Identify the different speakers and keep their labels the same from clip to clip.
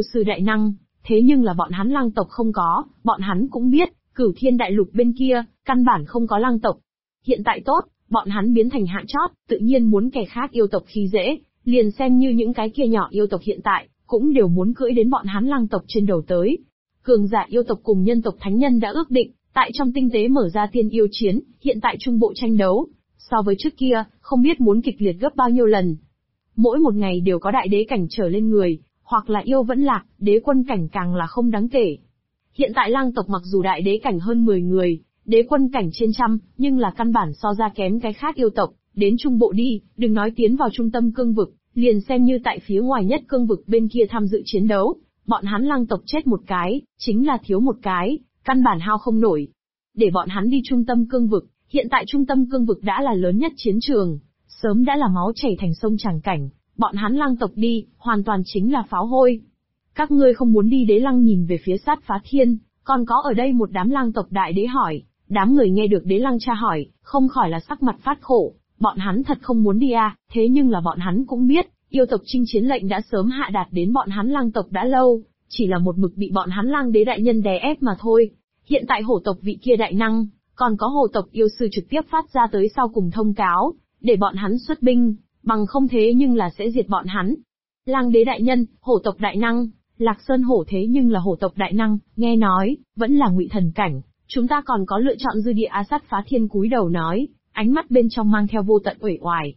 Speaker 1: sư đại năng, thế nhưng là bọn hắn lang tộc không có, bọn hắn cũng biết, Cửu Thiên Đại Lục bên kia, căn bản không có lang tộc. Hiện tại tốt, bọn hắn biến thành hạng chót, tự nhiên muốn kẻ khác yêu tộc khi dễ, liền xem như những cái kia nhỏ yêu tộc hiện tại, cũng đều muốn cưỡi đến bọn hắn lang tộc trên đầu tới. Cường giả yêu tộc cùng nhân tộc thánh nhân đã ước định, tại trong tinh tế mở ra tiên yêu chiến, hiện tại trung bộ tranh đấu. So với trước kia, không biết muốn kịch liệt gấp bao nhiêu lần. Mỗi một ngày đều có đại đế cảnh trở lên người, hoặc là yêu vẫn lạc, đế quân cảnh càng là không đáng kể. Hiện tại lang tộc mặc dù đại đế cảnh hơn 10 người, đế quân cảnh trên trăm, nhưng là căn bản so ra kém cái khác yêu tộc, đến trung bộ đi, đừng nói tiến vào trung tâm cương vực, liền xem như tại phía ngoài nhất cương vực bên kia tham dự chiến đấu, bọn hắn lang tộc chết một cái, chính là thiếu một cái, căn bản hao không nổi. Để bọn hắn đi trung tâm cương vực, hiện tại trung tâm cương vực đã là lớn nhất chiến trường, sớm đã là máu chảy thành sông tràng cảnh, bọn hắn lang tộc đi, hoàn toàn chính là pháo hôi. Các ngươi không muốn đi? Đế Lăng nhìn về phía Sát Phá Thiên, còn có ở đây một đám lang tộc đại đế hỏi, đám người nghe được Đế Lăng tra hỏi, không khỏi là sắc mặt phát khổ, bọn hắn thật không muốn đi à, thế nhưng là bọn hắn cũng biết, yêu tộc chinh chiến lệnh đã sớm hạ đạt đến bọn hắn lang tộc đã lâu, chỉ là một mực bị bọn hắn lang đế đại nhân đè ép mà thôi. Hiện tại hổ tộc vị kia đại năng, còn có hồ tộc yêu sư trực tiếp phát ra tới sau cùng thông cáo, để bọn hắn xuất binh, bằng không thế nhưng là sẽ diệt bọn hắn. Lang đế đại nhân, hổ tộc đại năng, Lạc Sơn hổ thế nhưng là hổ tộc đại năng, nghe nói, vẫn là ngụy thần cảnh, chúng ta còn có lựa chọn dư địa. Sát Phá Thiên cúi đầu nói, ánh mắt bên trong mang theo vô tận uể oải.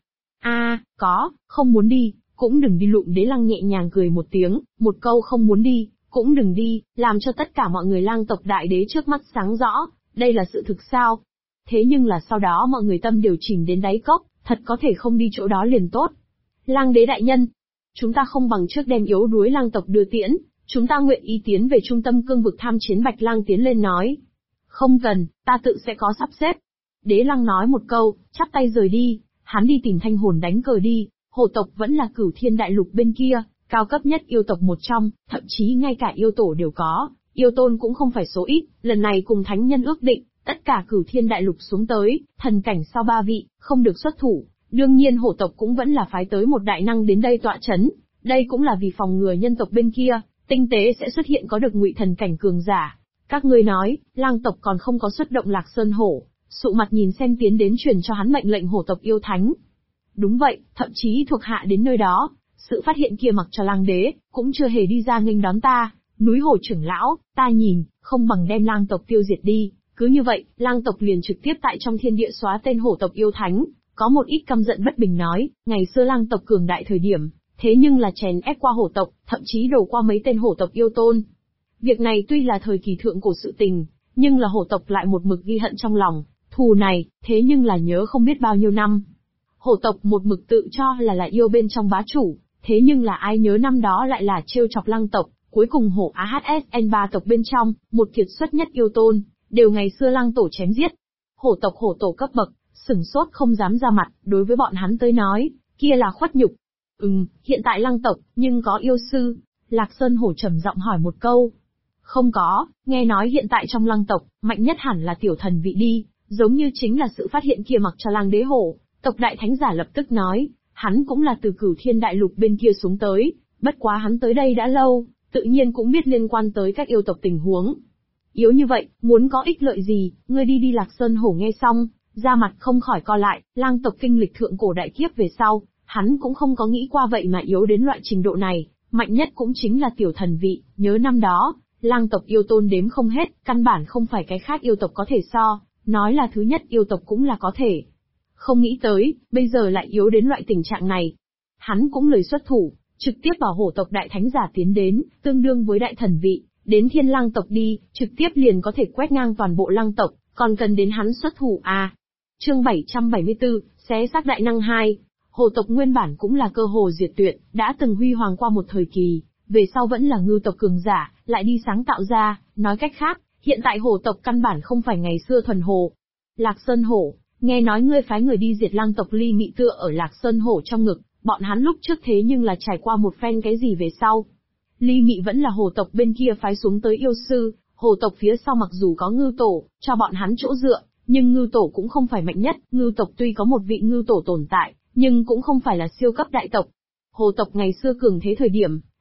Speaker 1: Có, không muốn đi, cũng đừng đi. Lụm Đế Lăng nhẹ nhàng cười một tiếng, một câu không muốn đi, cũng đừng đi, làm cho tất cả mọi người lang tộc đại đế trước mắt sáng rõ, đây là sự thực sao? Thế nhưng là sau đó mọi người tâm đều chìm đến đáy cốc, thật có thể không đi chỗ đó liền tốt. Lang đế đại nhân, chúng ta không bằng trước đem yếu đuối lang tộc đưa tiễn, chúng ta nguyện ý tiến về trung tâm cương vực tham chiến. Bạch Lang tiến lên nói. Không cần, ta tự sẽ có sắp xếp. Đế Lăng nói một câu, chắp tay rời đi, hắn đi tìm Thanh Hồn đánh cờ đi. Hổ tộc vẫn là Cửu Thiên Đại Lục bên kia, cao cấp nhất yêu tộc một trong, thậm chí ngay cả yêu tổ đều có, yêu tôn cũng không phải số ít, lần này cùng thánh nhân ước định, tất cả Cửu Thiên Đại Lục xuống tới, thần cảnh sau 3 vị, không được xuất thủ. Đương nhiên hổ tộc cũng vẫn là phái tới một đại năng đến đây tọa chấn, đây cũng là vì phòng ngừa nhân tộc bên kia, tinh tế sẽ xuất hiện có được ngụy thần cảnh cường giả. Các ngươi nói, lang tộc còn không có xuất động Lạc Sơn hổ, sụ mặt nhìn xem tiến đến truyền cho hắn mệnh lệnh hổ tộc yêu thánh. Đúng vậy, thậm chí thuộc hạ đến nơi đó, sự phát hiện kia mặc cho lang đế, cũng chưa hề đi ra nghênh đón ta, núi hổ trưởng lão, ta nhìn, không bằng đem lang tộc tiêu diệt đi, cứ như vậy, lang tộc liền trực tiếp tại trong thiên địa xóa tên hổ tộc yêu thánh. Có một ít căm giận bất bình nói, ngày xưa lang tộc cường đại thời điểm, thế nhưng là chèn ép qua hổ tộc, thậm chí đổ qua mấy tên hổ tộc yêu tôn. Việc này tuy là thời kỳ thượng cổ sự tình, nhưng là hổ tộc lại một mực ghi hận trong lòng, thù này, thế nhưng là nhớ không biết bao nhiêu năm. Hổ tộc một mực tự cho là yêu bên trong bá chủ, thế nhưng là ai nhớ năm đó lại là trêu chọc lang tộc, cuối cùng hổ AHSN 3 tộc bên trong, một kiệt xuất nhất yêu tôn, đều ngày xưa lang tổ chém giết. Hổ tộc hổ tổ cấp bậc, sửng sốt không dám ra mặt, đối với bọn hắn tới nói, kia là khuất nhục. Hiện tại lang tộc, nhưng có yêu sư? Lạc Sơn hổ trầm giọng hỏi một câu. Không có, nghe nói hiện tại trong lang tộc, mạnh nhất hẳn là tiểu thần vị đi, giống như chính là sự phát hiện kia mặc cho lang đế hổ. Tộc đại thánh giả lập tức nói, hắn cũng là từ Cửu Thiên Đại Lục bên kia xuống tới, bất quá hắn tới đây đã lâu, tự nhiên cũng biết liên quan tới các yêu tộc tình huống. Yếu như vậy, muốn có ích lợi gì, ngươi đi. Lạc Sơn hổ nghe xong, da mặt không khỏi co lại, lang tộc kinh lịch thượng cổ đại kiếp về sau, hắn cũng không có nghĩ qua vậy mà yếu đến loại trình độ này, mạnh nhất cũng chính là tiểu thần vị, nhớ năm đó, lang tộc yêu tôn đếm không hết, căn bản không phải cái khác yêu tộc có thể so, nói là thứ nhất yêu tộc cũng là có thể. Không nghĩ tới, bây giờ lại yếu đến loại tình trạng này. Hắn cũng lười xuất thủ, trực tiếp bảo hổ tộc đại thánh giả tiến đến, tương đương với đại thần vị, đến thiên lang tộc đi, trực tiếp liền có thể quét ngang toàn bộ lang tộc, còn cần đến hắn xuất thủ à. Chương 774, xé xác đại năng 2. Hổ tộc nguyên bản cũng là cơ hồ diệt tuyệt, đã từng huy hoàng qua một thời kỳ, về sau vẫn là ngưu tộc cường giả, lại đi sáng tạo ra, nói cách khác, hiện tại hổ tộc căn bản không phải ngày xưa thuần hổ. Lạc Sơn hổ, nghe nói ngươi phái người đi diệt lang tộc. Ly Mị tựa ở Lạc Sơn hổ trong ngực, bọn hắn lúc trước thế nhưng là trải qua một phen cái gì về sau. Ly Mị vẫn là hổ tộc bên kia phái xuống tới yêu sư, hổ tộc phía sau mặc dù có ngưu tổ, cho bọn hắn chỗ dựa, nhưng ngưu tổ cũng không phải mạnh nhất, ngưu tộc tuy có một vị ngưu tổ tồn tại, nhưng cũng không phải là siêu cấp đại tộc. Hổ tộc ngày xưa cường thế thời điểm,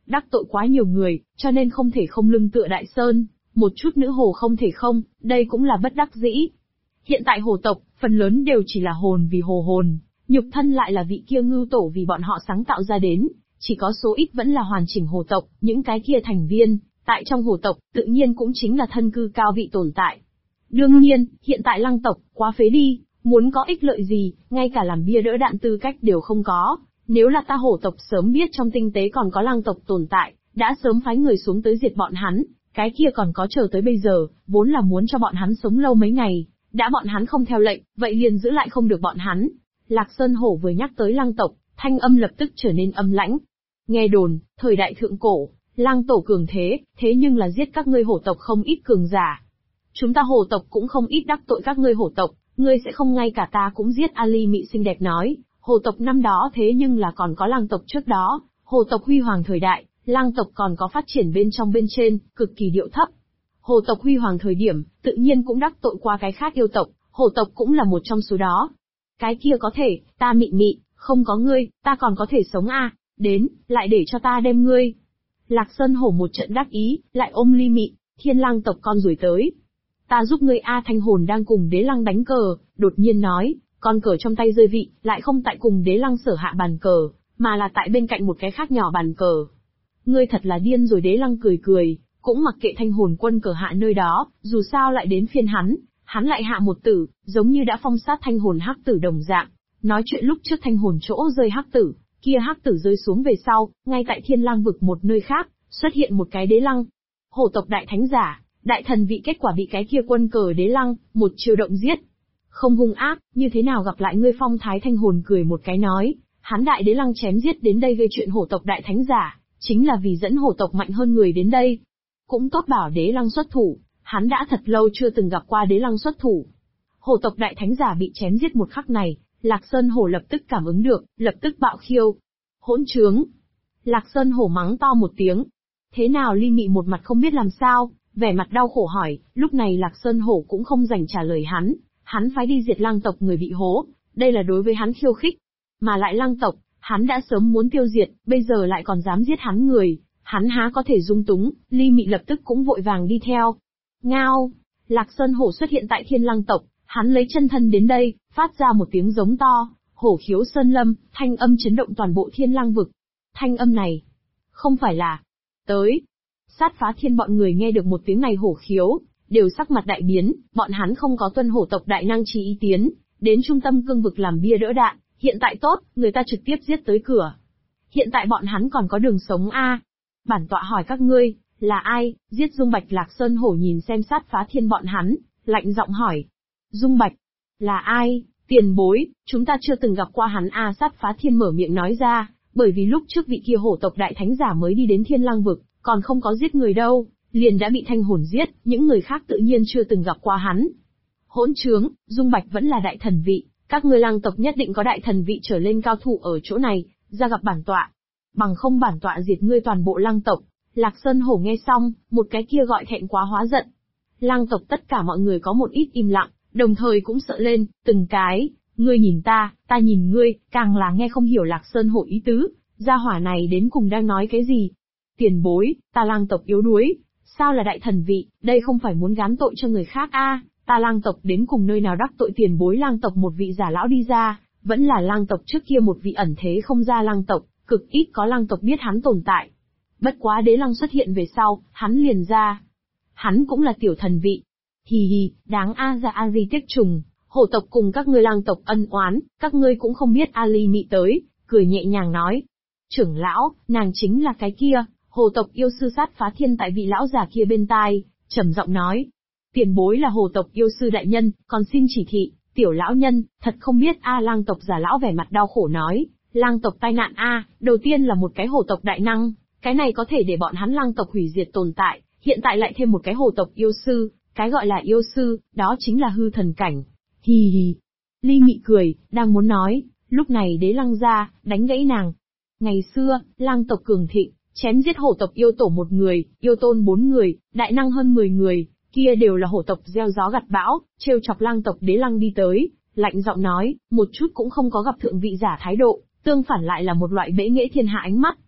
Speaker 1: đắc tội quá nhiều người, cho nên không thể không lưng tựa Đại Sơn, một chút nữ hồ không thể không, đây cũng là bất đắc dĩ. Hiện tại hồ tộc, phần lớn đều chỉ là hồn vì hồ hồn, nhục thân lại là vị kia ngưu tổ vì bọn họ sáng tạo ra đến, chỉ có số ít vẫn là hoàn chỉnh hồ tộc, những cái kia thành viên, tại trong hồ tộc, tự nhiên cũng chính là thân cư cao vị tồn tại. Đương nhiên, hiện tại Lăng tộc, quá phế đi, muốn có ích lợi gì, ngay cả làm bia đỡ đạn tư cách đều không có. Nếu là ta hổ tộc sớm biết trong tinh tế còn có Lăng tộc tồn tại, đã sớm phái người xuống tới diệt bọn hắn, cái kia còn có chờ tới bây giờ, vốn là muốn cho bọn hắn sống lâu mấy ngày, đã bọn hắn không theo lệnh, vậy liền giữ lại không được bọn hắn. Lạc Sơn Hổ vừa nhắc tới Lăng tộc, thanh âm lập tức trở nên âm lãnh. Nghe đồn, thời đại thượng cổ, Lăng tổ cường thế, thế nhưng là giết các ngươi hổ tộc không ít cường giả. Chúng ta hổ tộc cũng không ít đắc tội các ngươi hổ tộc, ngươi sẽ không ngay cả ta cũng giết. Ali Mị xinh đẹp nói, hổ tộc năm đó thế nhưng là còn có Lăng tộc trước đó, hổ tộc huy hoàng thời đại, Lăng tộc còn có phát triển bên trong bên trên, cực kỳ điệu thấp. Hổ tộc huy hoàng thời điểm, tự nhiên cũng đắc tội qua cái khác yêu tộc, hổ tộc cũng là một trong số đó. Cái kia có thể, ta Mị Mị, không có ngươi, ta còn có thể sống à, đến, lại để cho ta đem ngươi. Lạc Sơn Hổ một trận đắc ý, lại ôm Ly Mị, Thiên Lang tộc con rồi tới. Ta giúp ngươi A. Thanh hồn đang cùng Đế Lăng đánh cờ, đột nhiên nói, con cờ trong tay rơi vị, lại không tại cùng Đế Lăng sở hạ bàn cờ, mà là tại bên cạnh một cái khác nhỏ bàn cờ. Ngươi thật là điên rồi. Đế Lăng cười cười, cũng mặc kệ Thanh hồn quân cờ hạ nơi đó, dù sao lại đến phiên hắn lại hạ một tử, giống như đã phong sát Thanh hồn hắc tử đồng dạng. Nói chuyện lúc trước Thanh hồn chỗ rơi hắc tử, kia hắc tử rơi xuống về sau, ngay tại Thiên Lang vực một nơi khác, xuất hiện một cái Đế Lăng. Hổ tộc đại thánh giả, đại thần vị, kết quả bị cái kia quân cờ Đế Lăng, một chiêu động giết. Không hung ác, như thế nào gặp lại ngươi phong thái. Thanh hồn cười một cái nói, hắn đại Đế Lăng chém giết đến đây gây chuyện hổ tộc đại thánh giả, chính là vì dẫn hổ tộc mạnh hơn người đến đây. Cũng tốt bảo Đế Lăng xuất thủ, hắn đã thật lâu chưa từng gặp qua Đế Lăng xuất thủ. Hổ tộc đại thánh giả bị chém giết một khắc này, Lạc Sơn Hổ lập tức cảm ứng được, lập tức bạo khiêu. Hỗn trướng! Lạc Sơn Hổ mắng to một tiếng. Thế nào? Ly Mị một mặt không biết làm sao, vẻ mặt đau khổ hỏi. Lúc này Lạc Sơn Hổ cũng không dành trả lời hắn phái đi diệt Lăng tộc người bị hố, đây là đối với hắn khiêu khích. Mà lại Lăng tộc, hắn đã sớm muốn tiêu diệt, bây giờ lại còn dám giết hắn người, hắn há có thể dung túng. Ly Mị lập tức cũng vội vàng đi theo. Ngao! Lạc Sơn Hổ xuất hiện tại Thiên Lăng tộc, hắn lấy chân thân đến đây, phát ra một tiếng giống to, hổ khiếu sơn lâm, thanh âm chấn động toàn bộ Thiên Lăng vực. Thanh âm này, không phải là tới. Sát Phá Thiên bọn người nghe được một tiếng này hổ khiếu, đều sắc mặt đại biến, bọn hắn không có tuân hổ tộc đại năng chí ý tiến, đến trung tâm cương vực làm bia đỡ đạn, hiện tại tốt, người ta trực tiếp giết tới cửa. Hiện tại bọn hắn còn có đường sống a. Bản tọa hỏi các ngươi, là ai, giết Dung Bạch? Lạc Sơn Hổ nhìn xem Sát Phá Thiên bọn hắn, lạnh giọng hỏi. Dung Bạch? Là ai? Tiền bối, chúng ta chưa từng gặp qua hắn a. Sát Phá Thiên mở miệng nói ra, bởi vì lúc trước vị kia hổ tộc đại thánh giả mới đi đến Thiên Lăng vực, còn không có giết người đâu, liền đã bị Thanh hồn giết, những người khác tự nhiên chưa từng gặp qua hắn. Hỗn trướng, Dung Bạch vẫn là đại thần vị, các ngươi Lăng tộc nhất định có đại thần vị trở lên cao thủ ở chỗ này, ra gặp bản tọa. Bằng không bản tọa diệt ngươi toàn bộ Lăng tộc. Lạc Sơn Hổ nghe xong, một cái kia gọi thẹn quá hóa giận. Lăng tộc tất cả mọi người có một ít im lặng, đồng thời cũng sợ lên, từng cái, ngươi nhìn ta nhìn ngươi, càng là nghe không hiểu Lạc Sơn Hổ ý tứ, gia hỏa này đến cùng đang nói cái gì. Tiền bối, ta Lăng tộc yếu đuối, sao là đại thần vị, đây không phải muốn gán tội cho người khác a? Ta Lăng tộc đến cùng nơi nào đắc tội tiền bối? Lăng tộc một vị giả lão đi ra, vẫn là Lăng tộc trước kia một vị ẩn thế không ra Lăng tộc, cực ít có Lăng tộc biết hắn tồn tại. Bất quá Đế Lăng xuất hiện về sau, hắn liền ra. Hắn cũng là tiểu thần vị. Hì hì, đáng a ra a di tiếc trùng, hổ tộc cùng các ngươi Lăng tộc ân oán, các ngươi cũng không biết. Ali Mị tới, cười nhẹ nhàng nói. Trưởng lão, nàng chính là cái kia, hổ tộc yêu sư Sát Phá Thiên tại vị lão già kia bên tai, trầm giọng nói. Tiền bối là hổ tộc yêu sư đại nhân, còn xin chỉ thị, tiểu lão nhân, thật không biết a. Lăng tộc giả lão vẻ mặt đau khổ nói. Lăng tộc tai nạn a, đầu tiên là một cái hổ tộc đại năng, cái này có thể để bọn hắn Lăng tộc hủy diệt tồn tại, hiện tại lại thêm một cái hổ tộc yêu sư, cái gọi là yêu sư, đó chính là hư thần cảnh. Hì hì. Ly Mị cười, đang muốn nói, lúc này Đế Lăng ra, đánh gãy nàng. Ngày xưa, Lăng tộc cường thịnh, chém giết hổ tộc yêu tổ 1 người, yêu tôn 4 người, đại năng hơn 10 người, kia đều là hổ tộc gieo gió gặt bão, trêu chọc Lăng tộc. Đế Lăng đi tới, lạnh giọng nói, một chút cũng không có gặp thượng vị giả thái độ, tương phản lại là một loại bẽ nghệ thiên hạ ánh mắt.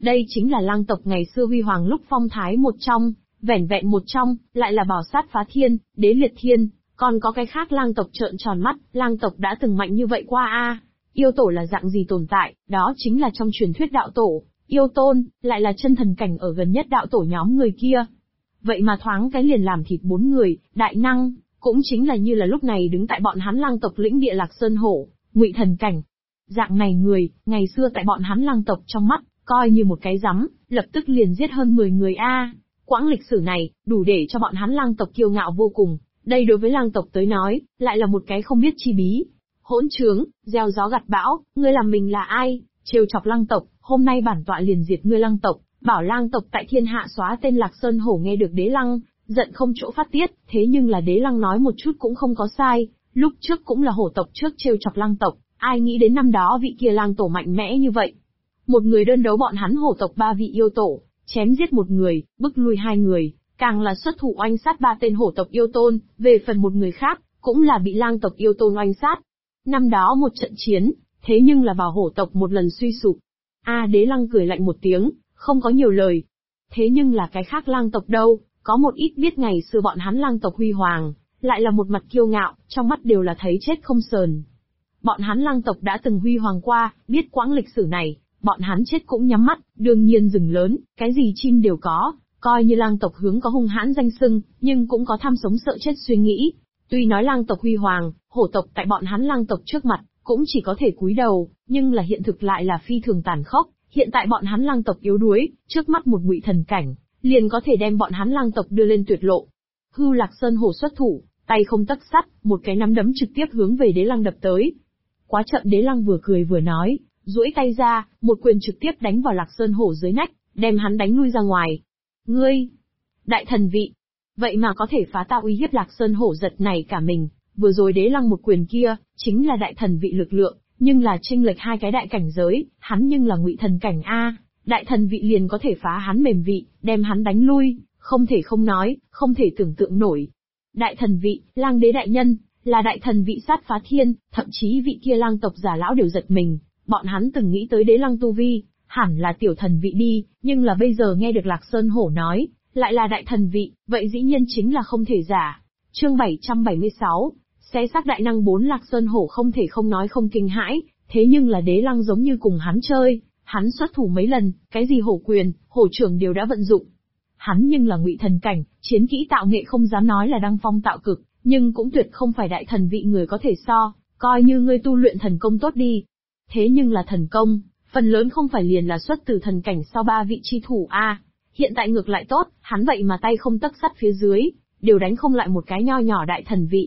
Speaker 1: Đây chính là lang tộc ngày xưa huy hoàng lúc phong thái một trong, vẻn vẹn một trong, lại là bảo sát phá thiên, đế liệt thiên, còn có cái khác lang tộc trợn tròn mắt, lang tộc đã từng mạnh như vậy qua a. Yêu tổ là dạng gì tồn tại, đó chính là trong truyền thuyết đạo tổ, yêu tôn, lại là chân thần cảnh ở gần nhất đạo tổ nhóm người kia. Vậy mà thoáng cái liền làm thịt 4 người, đại năng, cũng chính là như là lúc này đứng tại bọn hắn lang tộc lĩnh địa Lạc Sơn Hổ, Ngụy thần cảnh. Dạng này người, ngày xưa tại bọn hắn lang tộc trong mắt, coi như một cái rắm, lập tức liền giết hơn 10 người a. Quãng lịch sử này, đủ để cho bọn hắn lang tộc kiêu ngạo vô cùng, đây đối với lang tộc tới nói, lại là một cái không biết chi bí. Hỗn trướng, gieo gió gặt bão, ngươi làm mình là ai, trêu chọc lang tộc, hôm nay bản tọa liền diệt ngươi lang tộc, bảo lang tộc tại thiên hạ xóa tên Lạc Sơn Hổ. Nghe được đế lăng, giận không chỗ phát tiết, thế nhưng là đế lăng nói một chút cũng không có sai, lúc trước cũng là hổ tộc trước trêu chọc lang tộc, ai nghĩ đến năm đó vị kia lang tổ mạnh mẽ như vậy. Một người đơn đấu bọn hắn hổ tộc 3 vị yêu tổ, chém giết 1 người, bức lui 2 người, càng là xuất thủ oanh sát 3 tên hổ tộc yêu tôn, về phần một người khác, cũng là bị lang tộc yêu tôn oanh sát. Năm đó một trận chiến, thế nhưng là vào hổ tộc một lần suy sụp. Đế lăng cười lạnh một tiếng, không có nhiều lời. Thế nhưng là cái khác lang tộc đâu, có một ít biết ngày xưa bọn hắn lang tộc huy hoàng, lại là một mặt kiêu ngạo, trong mắt đều là thấy chết không sờn. Bọn hắn lang tộc đã từng huy hoàng qua, biết quãng lịch sử này, bọn hắn chết cũng nhắm mắt, đương nhiên rừng lớn, cái gì chim đều có, coi như lang tộc hướng có hung hãn danh xưng, nhưng cũng có tham sống sợ chết suy nghĩ. Tuy nói lang tộc huy hoàng, hổ tộc tại bọn hắn lang tộc trước mặt, cũng chỉ có thể cúi đầu, nhưng là hiện thực lại là phi thường tàn khốc, hiện tại bọn hắn lang tộc yếu đuối, trước mắt một Ngụy thần cảnh, liền có thể đem bọn hắn lang tộc đưa lên tuyệt lộ. Hưu Lạc Sơn Hổ xuất thủ, tay không tấc sắt, một cái nắm đấm trực tiếp hướng về đế lăng đập tới. Quá chậm, đế lăng vừa cười vừa nói, duỗi tay ra, một quyền trực tiếp đánh vào Lạc Sơn Hổ dưới nách, đem hắn đánh lui ra ngoài. Ngươi, đại thần vị, vậy mà có thể phá ta uy hiếp. Lạc Sơn Hổ giật nảy cả mình, vừa rồi đế lăng một quyền kia, chính là đại thần vị lực lượng, nhưng là chênh lệch 2 cái đại cảnh giới, hắn nhưng là Ngụy thần cảnh a, đại thần vị liền có thể phá hắn mềm vị, đem hắn đánh lui, không thể không nói, không thể tưởng tượng nổi. Đại thần vị, lang đế đại nhân, là đại thần vị sát phá thiên, thậm chí vị kia lang tộc giả lão đều giật mình, bọn hắn từng nghĩ tới đế lăng tu vi, hẳn là tiểu thần vị đi, nhưng là bây giờ nghe được Lạc Sơn Hổ nói, lại là đại thần vị, vậy dĩ nhiên chính là không thể giả. Chương 776, xé xác đại năng 4. Lạc Sơn Hổ không thể không nói không kinh hãi, thế nhưng là đế lăng giống như cùng hắn chơi, hắn xuất thủ mấy lần, cái gì hổ quyền, hổ trưởng đều đã vận dụng. Hắn nhưng là Ngụy thần cảnh, chiến kỹ tạo nghệ không dám nói là đăng phong tạo cực, nhưng cũng tuyệt không phải đại thần vị người có thể so, coi như ngươi tu luyện thần công tốt đi. Thế nhưng là thần công, phần lớn không phải liền là xuất từ thần cảnh sau 3 vị chi thủ a. Hiện tại ngược lại tốt, hắn vậy mà tay không tấc sắt phía dưới, đều đánh không lại một cái nho nhỏ đại thần vị.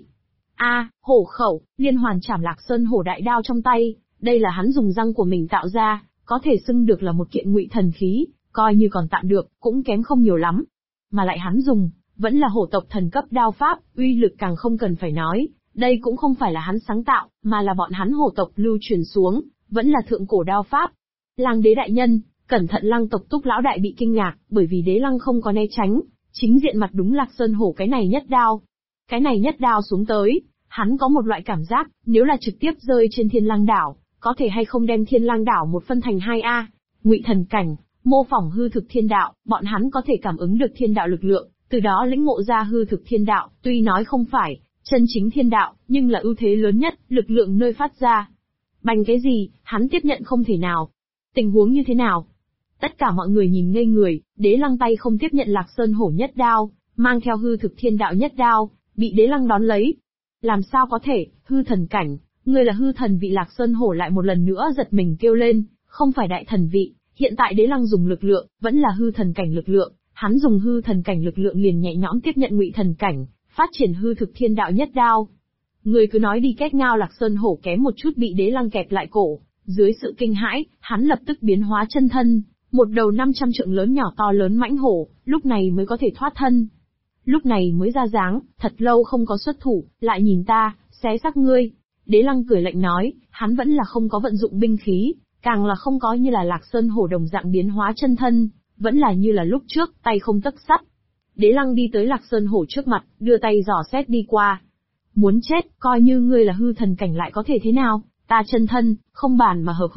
Speaker 1: Hổ khẩu, liên hoàn chảm Lạc Sơn Hổ đại đao trong tay, đây là hắn dùng răng của mình tạo ra, có thể xưng được là một kiện Ngụy thần khí, coi như còn tạm được, cũng kém không nhiều lắm. Mà lại hắn dùng, vẫn là hổ tộc thần cấp đao pháp, uy lực càng không cần phải nói, đây cũng không phải là hắn sáng tạo, mà là bọn hắn hổ tộc lưu truyền xuống, vẫn là thượng cổ đao pháp. Lang đế đại nhân, cẩn thận. Lang tộc Túc lão đại bị kinh ngạc, bởi vì đế lăng không có né tránh, chính diện mặt đúng Lạc Sơn Hổ cái này nhất đao. Cái này nhất đao xuống tới, hắn có một loại cảm giác, nếu là trực tiếp rơi trên Thiên Lang đảo, có thể hay không đem Thiên Lang đảo một phân thành 2 a. Ngụy thần cảnh, mô phỏng hư thực thiên đạo, bọn hắn có thể cảm ứng được thiên đạo lực lượng, từ đó lĩnh ngộ ra hư thực thiên đạo, tuy nói không phải chân chính thiên đạo, nhưng là ưu thế lớn nhất, lực lượng nơi phát ra. Bành cái gì, hắn tiếp nhận không thể nào. Tình huống như thế nào? Tất cả mọi người nhìn ngây người, đế lăng tay không tiếp nhận Lạc Sơn Hổ nhất đao, mang theo hư thực thiên đạo nhất đao, bị đế lăng đón lấy. Làm sao có thể, hư thần cảnh, ngươi là hư thần vị. Lạc Sơn Hổ lại một lần nữa giật mình kêu lên, không phải đại thần vị, hiện tại đế lăng dùng lực lượng, vẫn là hư thần cảnh lực lượng, hắn dùng hư thần cảnh lực lượng liền nhẹ nhõm tiếp nhận Ngụy thần cảnh, phát triển hư thực thiên đạo nhất đao. Người cứ nói đi. Két ngao. Lạc Sơn Hổ kém một chút bị đế lăng kẹp lại cổ, dưới sự kinh hãi, hắn lập tức biến hóa chân thân, một đầu 500 trượng lớn nhỏ to lớn mãnh hổ, lúc này mới có thể thoát thân. Lúc này mới ra dáng, thật lâu không có xuất thủ, lại nhìn ta, xé xác ngươi. Đế lăng cười lạnh nói, hắn vẫn là không có vận dụng binh khí, càng là không có như là Lạc Sơn Hổ đồng dạng biến hóa chân thân, vẫn là như là lúc trước, tay không tấc sắt. Đế lăng đi tới Lạc Sơn Hổ trước mặt, đưa tay dò xét đi qua. Muốn chết, coi như ngươi là hư thần cảnh lại có thể thế nào, ta chân thân, không bàn mà hợp hư thực,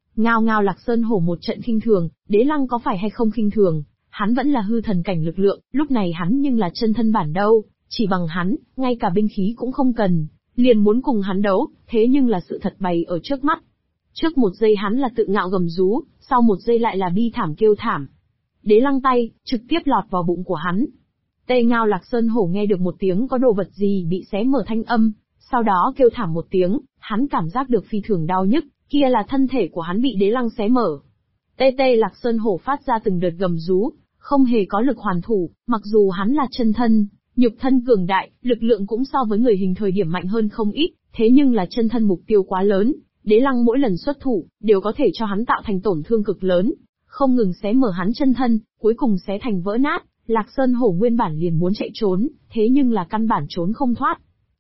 Speaker 1: Ngao ngao Lạc Sơn Hổ một trận khinh thường, Đế Lăng có phải hay không khinh thường, hắn vẫn là hư thần cảnh lực lượng, lúc này hắn nhưng là chân thân bản đâu, chỉ bằng hắn, ngay cả binh khí cũng không cần, liền muốn cùng hắn đấu, thế nhưng là sự thật bày ở trước mắt. Trước một giây hắn là tự ngạo gầm rú, sau một giây lại là bi thảm kêu thảm. Đế Lăng tay, trực tiếp lọt vào bụng của hắn. Tê Ngao Lạc Sơn Hổ nghe được một tiếng có đồ vật gì bị xé mở thanh âm, sau đó kêu thảm một tiếng, hắn cảm giác được phi thường đau nhức, kia là thân thể của hắn bị Đế Lăng xé mở. Tê Lạc Sơn Hổ phát ra từng đợt gầm rú, không hề có lực hoàn thủ, mặc dù hắn là chân thân, nhục thân cường đại, lực lượng cũng so với người hình thời điểm mạnh hơn không ít, thế nhưng là chân thân mục tiêu quá lớn, Đế Lăng mỗi lần xuất thủ, đều có thể cho hắn tạo thành tổn thương cực lớn, không ngừng xé mở hắn chân thân, cuối cùng xé thành vỡ nát. Lạc Sơn Hổ nguyên bản liền muốn chạy trốn, thế nhưng là căn bản trốn không thoát.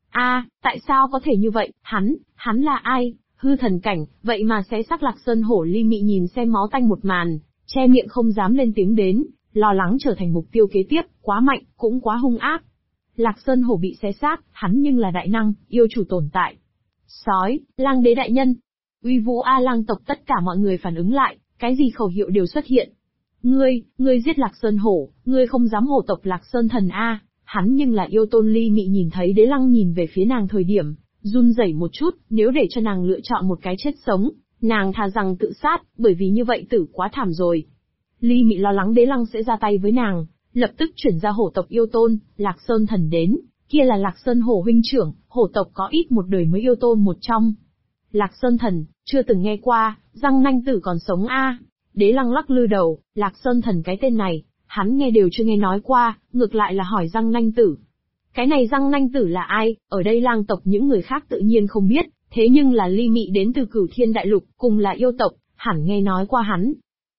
Speaker 1: Tại sao có thể như vậy, hắn là ai, hư thần cảnh, vậy mà xé xác Lạc Sơn Hổ Ly Mị nhìn xem máu tanh một màn, che miệng không dám lên tiếng đến, lo lắng trở thành mục tiêu kế tiếp, quá mạnh, cũng quá hung ác. Lạc Sơn Hổ bị xé xác, hắn nhưng là đại năng, yêu chủ tồn tại. Sói, lang đế đại nhân, uy vũ A Lang tộc tất cả mọi người phản ứng lại, cái gì khẩu hiệu đều xuất hiện. Ngươi giết Lạc Sơn Hổ, ngươi không dám hổ tộc Lạc Sơn thần A, hắn nhưng là yêu tôn. Ly Mị nhìn thấy Đế Lăng nhìn về phía nàng thời điểm, run rẩy một chút, nếu để cho nàng lựa chọn một cái chết sống, nàng thà rằng tự sát, bởi vì như vậy tử quá thảm rồi. Ly Mị lo lắng Đế Lăng sẽ ra tay với nàng, lập tức chuyển ra hổ tộc yêu tôn, Lạc Sơn thần đến, kia là Lạc Sơn Hổ huynh trưởng, hổ tộc có ít một đời mới yêu tôn một trong. Lạc Sơn thần, chưa từng nghe qua, răng nanh tử còn sống A. Đế Lăng lắc lư đầu, Lạc Sơn thần cái tên này, hắn nghe đều chưa nghe nói qua, ngược lại là hỏi răng nanh tử. Cái này răng nanh tử là ai, ở đây lang tộc những người khác tự nhiên không biết, thế nhưng là Ly Mị đến từ Cửu Thiên Đại Lục, cùng là yêu tộc, hẳn nghe nói qua hắn.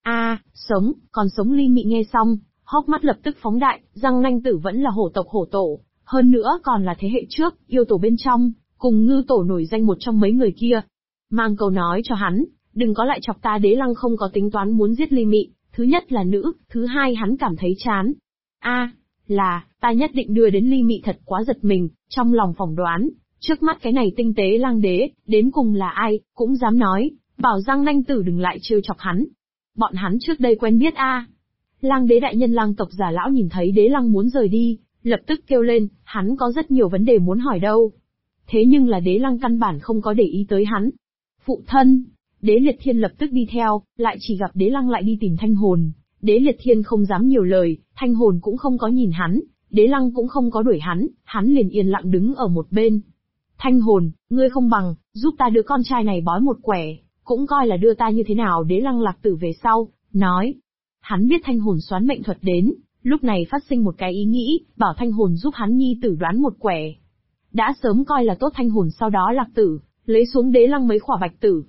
Speaker 1: Sống, còn sống. Ly Mị nghe xong, hốc mắt lập tức phóng đại, răng nanh tử vẫn là hổ tộc hổ tổ, hơn nữa còn là thế hệ trước, yêu tổ bên trong, cùng ngư tổ nổi danh một trong mấy người kia. Mang câu nói cho hắn, đừng có lại chọc ta. Đế Lăng không có tính toán muốn giết Ly Mị, thứ nhất là nữ, thứ hai hắn cảm thấy chán. Ta nhất định đưa đến. Ly Mị thật quá giật mình, trong lòng phỏng đoán, trước mắt cái này tinh tế lang đế, đến cùng là ai, cũng dám nói, bảo răng nanh tử đừng lại trêu chọc hắn. Bọn hắn trước đây quen biết Lang đế đại nhân. Lang tộc già lão nhìn thấy Đế Lăng muốn rời đi, lập tức kêu lên, hắn có rất nhiều vấn đề muốn hỏi đâu. Thế nhưng là Đế Lăng căn bản không có để ý tới hắn. Phụ thân, Đế Liệt Thiên lập tức đi theo, lại chỉ gặp Đế Lăng lại đi tìm Thanh Hồn. Đế Liệt Thiên không dám nhiều lời, Thanh Hồn cũng không có nhìn hắn, Đế Lăng cũng không có đuổi hắn liền yên lặng đứng ở một bên. Thanh Hồn, ngươi không bằng, giúp ta đưa con trai này bói một quẻ, cũng coi là đưa ta như thế nào. Đế Lăng Lạc Tử về sau, nói. Hắn biết Thanh Hồn xoán mệnh thuật đến, lúc này phát sinh một cái ý nghĩ, bảo Thanh Hồn giúp hắn nhi tử đoán một quẻ. Đã sớm coi là tốt. Thanh Hồn sau đó Lạc Tử, lấy xuống Đế Lăng mấy khỏa bạch tử.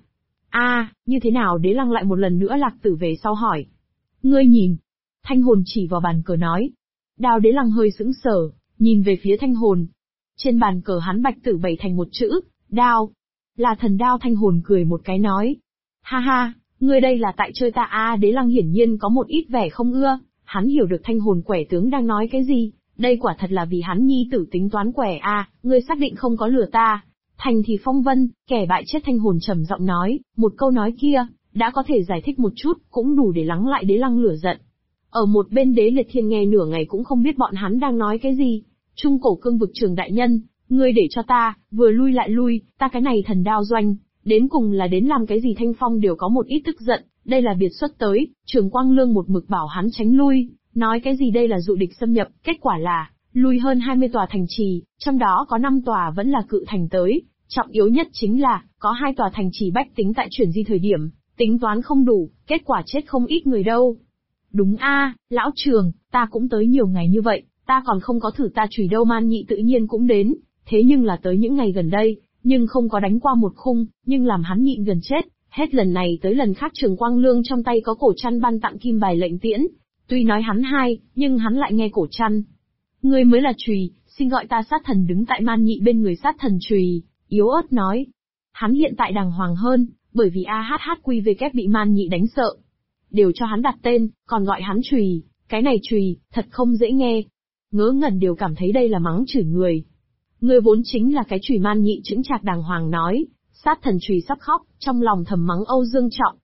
Speaker 1: Như thế nào? Đế Lăng lại một lần nữa Lạc Tử về sau hỏi. Ngươi nhìn. Thanh Hồn chỉ vào bàn cờ nói. Đao. Đế Lăng hơi sững sờ, nhìn về phía Thanh Hồn. Trên bàn cờ hắn bạch tử bày thành một chữ, đao. Là thần đao. Thanh Hồn cười một cái nói. Ha, ngươi đây là tại chơi ta. Đế Lăng hiển nhiên có một ít vẻ không ưa, hắn hiểu được Thanh Hồn quẻ tướng đang nói cái gì, đây quả thật là vì hắn nhi tử tính toán quẻ. Ngươi xác định không có lừa ta? Thành thì phong vân, kẻ bại chết. Thanh Hồn trầm giọng nói, một câu nói kia, đã có thể giải thích một chút, cũng đủ để lắng lại Đế Lăng lửa giận. Ở một bên Đế Liệt Thiên nghe nửa ngày cũng không biết bọn hắn đang nói cái gì. Trung cổ cương vực trường đại nhân, ngươi để cho ta, vừa lui lại lui, ta cái này thần đao doanh, đến cùng là đến làm cái gì? Thanh Phong đều có một ít tức giận, đây là biệt xuất tới, Trường Quang Lương một mực bảo hắn tránh lui, nói cái gì đây là dụ địch xâm nhập, kết quả là, lui hơn 20 tòa thành trì, trong đó có 5 tòa vẫn là cự thành tới, trọng yếu nhất chính là, có 2 tòa thành trì bách tính tại chuyển di thời điểm, tính toán không đủ, kết quả chết không ít người đâu. Đúng lão Trường, ta cũng tới nhiều ngày như vậy, ta còn không có thử ta chùy đâu. Man Nhị tự nhiên cũng đến, thế nhưng là tới những ngày gần đây, nhưng không có đánh qua một khung, nhưng làm hắn nhịn gần chết, hết lần này tới lần khác Trường Quang Lương trong tay có cổ trăn ban tặng kim bài lệnh tiễn, tuy nói hắn hay, nhưng hắn lại nghe cổ trăn. Ngươi mới là chùy, xin gọi ta sát thần. Đứng tại Man Nhị bên người sát thần chùy, yếu ớt nói. Hắn hiện tại đàng hoàng hơn, bởi vì AHHQV bị Man Nhị đánh sợ. Đều cho hắn đặt tên, còn gọi hắn chùy, cái này chùy, thật không dễ nghe. Ngớ ngẩn đều cảm thấy đây là mắng chửi người. Ngươi vốn chính là cái chùy. Man Nhị chững chạc đàng hoàng nói. Sát thần chùy sắp khóc, trong lòng thầm mắng Âu Dương Trọng,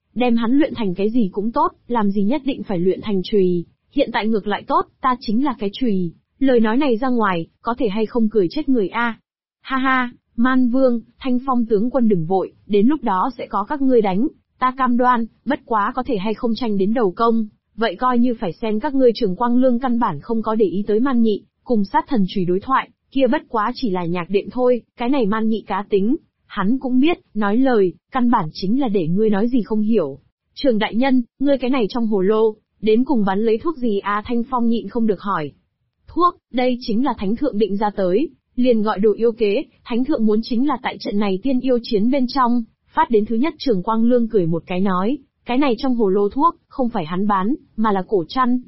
Speaker 1: Đem hắn luyện thành cái gì cũng tốt, làm gì nhất định phải luyện thành chùy, hiện tại ngược lại tốt, ta chính là cái chùy. Lời nói này ra ngoài, có thể hay không cười chết người a. Ha ha, Man Vương, Thanh Phong tướng quân đừng vội, đến lúc đó sẽ có các ngươi đánh, ta cam đoan, bất quá có thể hay không tranh đến đầu công, vậy coi như phải xem các ngươi. Trường Quang Lương căn bản không có để ý tới Man Nhị, cùng sát thần chùy đối thoại, kia bất quá chỉ là nhạc đệm thôi, cái này Man Nhị cá tính, hắn cũng biết, nói lời, căn bản chính là để ngươi nói gì không hiểu. Trường đại nhân, ngươi cái này trong hồ lô, đến cùng bắn lấy thuốc gì à? Thanh Phong nhịn không được hỏi. Thuốc, đây chính là Thánh Thượng định ra tới, liền gọi đồ yêu kế, Thánh Thượng muốn chính là tại trận này tiên yêu chiến bên trong, phát đến thứ nhất. Trường Quang Lương cười một cái nói, cái này trong hồ lô thuốc, không phải hắn bán, mà là Cổ Trăn.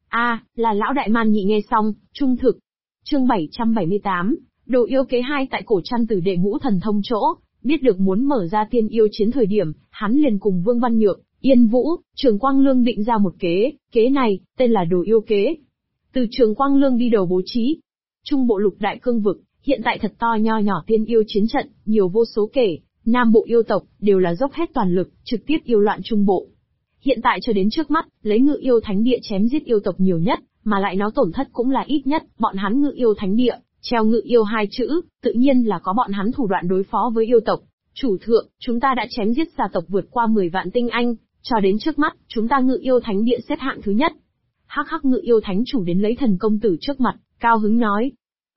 Speaker 1: Là lão đại. Man Nhị nghe xong, trung thực. Chương 778, đồ yêu kế 2. Tại Cổ Trăn Tử đệ Ngũ Thần Thông chỗ, biết được muốn mở ra tiên yêu chiến thời điểm, hắn liền cùng Vương Văn Nhược, Yên Vũ, Trường Quang Lương định ra một kế này, tên là đồ yêu kế. Từ Trường Quang Lương đi đầu bố trí. Trung bộ lục đại cương vực, hiện tại thật to nho nhỏ tiên yêu chiến trận, nhiều vô số kể, Nam bộ yêu tộc, đều là dốc hết toàn lực, trực tiếp yêu loạn Trung bộ. Hiện tại cho đến trước mắt, lấy Ngự Yêu Thánh Địa chém giết yêu tộc nhiều nhất, mà lại nó tổn thất cũng là ít nhất, bọn hắn Ngự Yêu Thánh Địa, treo Ngự Yêu hai chữ, tự nhiên là có bọn hắn thủ đoạn đối phó với yêu tộc. Chủ thượng, chúng ta đã chém giết gia tộc vượt qua 10 vạn tinh anh, cho đến trước mắt, chúng ta Ngự Yêu Thánh Địa xếp hạng thứ nhất. Hắc hắc, Ngự Yêu Thánh chủ đến lấy Thần công tử trước mặt, cao hứng nói.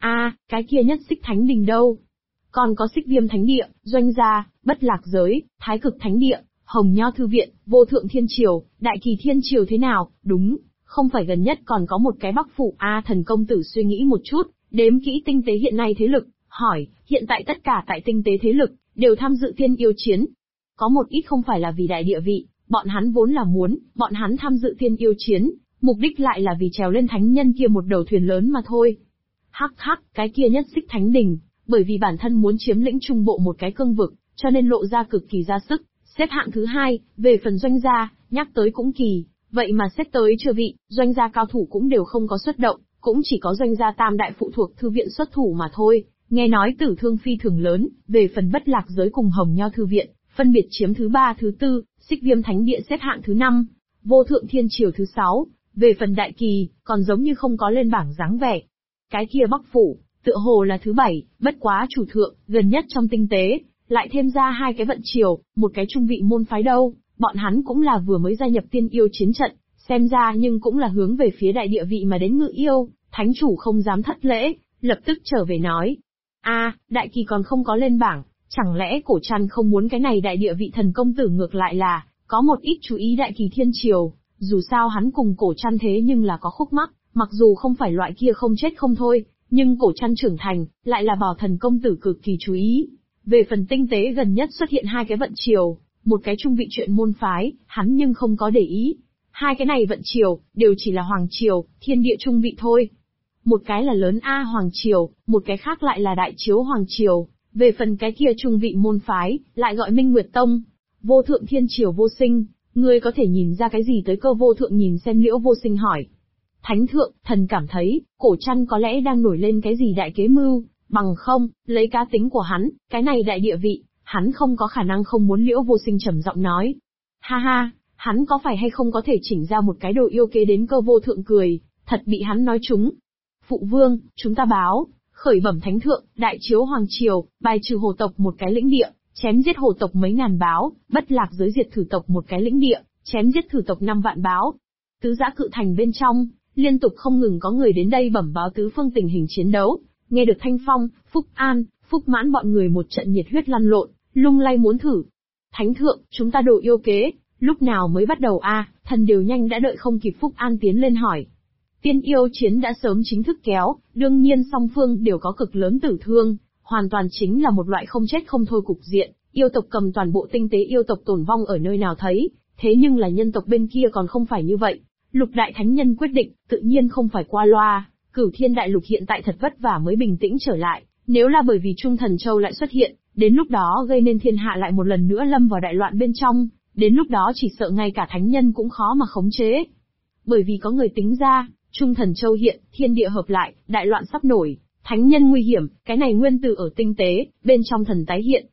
Speaker 1: Cái kia Nhất Xích Thánh Đình đâu? Còn có Xích Viêm Thánh Địa, Doanh Gia, Bất Lạc Giới, Thái Cực Thánh Địa, Hồng Nho Thư Viện, Vô Thượng Thiên Triều, Đại Kỳ Thiên Triều thế nào? Đúng, không phải gần nhất còn có một cái Bắc Phủ. Thần công tử suy nghĩ một chút, đếm kỹ tinh tế hiện nay thế lực, hỏi, hiện tại tất cả tại tinh tế thế lực, đều tham dự tiên yêu chiến. Có một ít không phải là vì đại địa vị, bọn hắn vốn là bọn hắn tham dự tiên yêu chiến, mục đích lại là vì trèo lên thánh nhân kia một đầu thuyền lớn mà thôi. Hắc hắc, cái kia Nhất Xích Thánh Đình, bởi vì bản thân muốn chiếm lĩnh Trung bộ một cái cương vực, cho nên lộ ra cực kỳ ra sức, xếp hạng thứ 2, về phần Doanh Gia, nhắc tới cũng kỳ, vậy mà xếp tới chưa vị, Doanh Gia cao thủ cũng đều không có xuất động, cũng chỉ có Doanh Gia tam đại phụ thuộc thư viện xuất thủ mà thôi. Nghe nói tử thương phi thường lớn, về phần Bất Lạc Giới cùng Hồng Nho Thư Viện, phân biệt chiếm thứ 3 thứ 4, Xích Viêm Thánh Địa xếp hạng thứ 5, Vô Thượng Thiên Triều thứ 6, về phần Đại Kỳ, còn giống như không có lên bảng dáng vẻ. Cái kia Bắc Phủ, tựa hồ là thứ 7, bất quá chủ thượng, gần nhất trong tinh tế, lại thêm ra 2 cái Vận Triều, một cái trung vị môn phái đâu, bọn hắn cũng là vừa mới gia nhập tiên yêu chiến trận, xem ra nhưng cũng là hướng về phía đại địa vị mà đến. Ngự Yêu, Thánh chủ không dám thất lễ, lập tức trở về nói. Đại Kỳ còn không có lên bảng, chẳng lẽ Cổ Trăn không muốn cái này đại địa vị? Thần công tử ngược lại là, có một ít chú ý Đại Kỳ Thiên Triều, dù sao hắn cùng Cổ Trăn thế nhưng là có khúc mắc, mặc dù không phải loại kia không chết không thôi, nhưng Cổ Trăn trưởng thành, lại là bảo thần công tử cực kỳ chú ý. Về phần tinh tế gần nhất xuất hiện 2 cái Vận Triều, một cái trung vị chuyện môn phái, hắn nhưng không có để ý. 2 cái này Vận Triều, đều chỉ là Hoàng Triều, Thiên Địa trung vị thôi. Một cái là lớn Hoàng Triều, một cái khác lại là Đại Chiếu Hoàng Triều. Về phần cái kia trung vị môn phái, lại gọi Minh Nguyệt Tông. Vô Thượng Thiên Triều Vô Sinh, ngươi có thể nhìn ra cái gì tới cơ? Vô Thượng nhìn xem Liễu Vô Sinh hỏi. Thánh thượng, thần cảm thấy, Cổ Trăn có lẽ đang nổi lên cái gì đại kế mưu, bằng không, lấy cá tính của hắn, cái này đại địa vị, hắn không có khả năng không muốn. Liễu Vô Sinh trầm giọng nói. Ha ha, hắn có phải hay không có thể chỉnh ra một cái đồ yêu kế đến? Cơ Vô Thượng cười, thật bị hắn nói trúng. Phụ vương, chúng ta báo, khởi bẩm thánh thượng, Đại Chiếu Hoàng Triều, bài trừ hồ tộc một cái lĩnh địa, chém giết hồ tộc mấy ngàn báo, Bất Lạc Giới diệt thử tộc một cái lĩnh địa, chém giết thử tộc 5 vạn báo. Tứ Giã Cự Thành bên trong, liên tục không ngừng có người đến đây bẩm báo tứ phương tình hình chiến đấu. Nghe được Thanh Phong, Phúc An, Phúc Mãn bọn người một trận nhiệt huyết lăn lộn, lung lay muốn thử. Thánh thượng, chúng ta đồ yêu kế, lúc nào mới bắt đầu thần đều nhanh đã đợi không kịp. Phúc An tiến lên hỏi. Tiên yêu chiến đã sớm chính thức kéo, đương nhiên song phương đều có cực lớn tử thương, hoàn toàn chính là một loại không chết không thôi cục diện, yêu tộc cầm toàn bộ tinh tế yêu tộc tổn vong ở nơi nào thấy, thế nhưng là nhân tộc bên kia còn không phải như vậy. Lục đại thánh nhân quyết định, tự nhiên không phải qua loa, Cửu Thiên Đại Lục hiện tại thật vất vả mới bình tĩnh trở lại, nếu là bởi vì Trung Thần Châu lại xuất hiện, đến lúc đó gây nên thiên hạ lại một lần nữa lâm vào đại loạn bên trong, đến lúc đó chỉ sợ ngay cả thánh nhân cũng khó mà khống chế. Bởi vì có người tính ra, Trung Thần Châu hiện, thiên địa hợp lại, đại loạn sắp nổi, thánh nhân nguy hiểm, cái này nguyên tử ở tinh tế, bên trong thần tái hiện,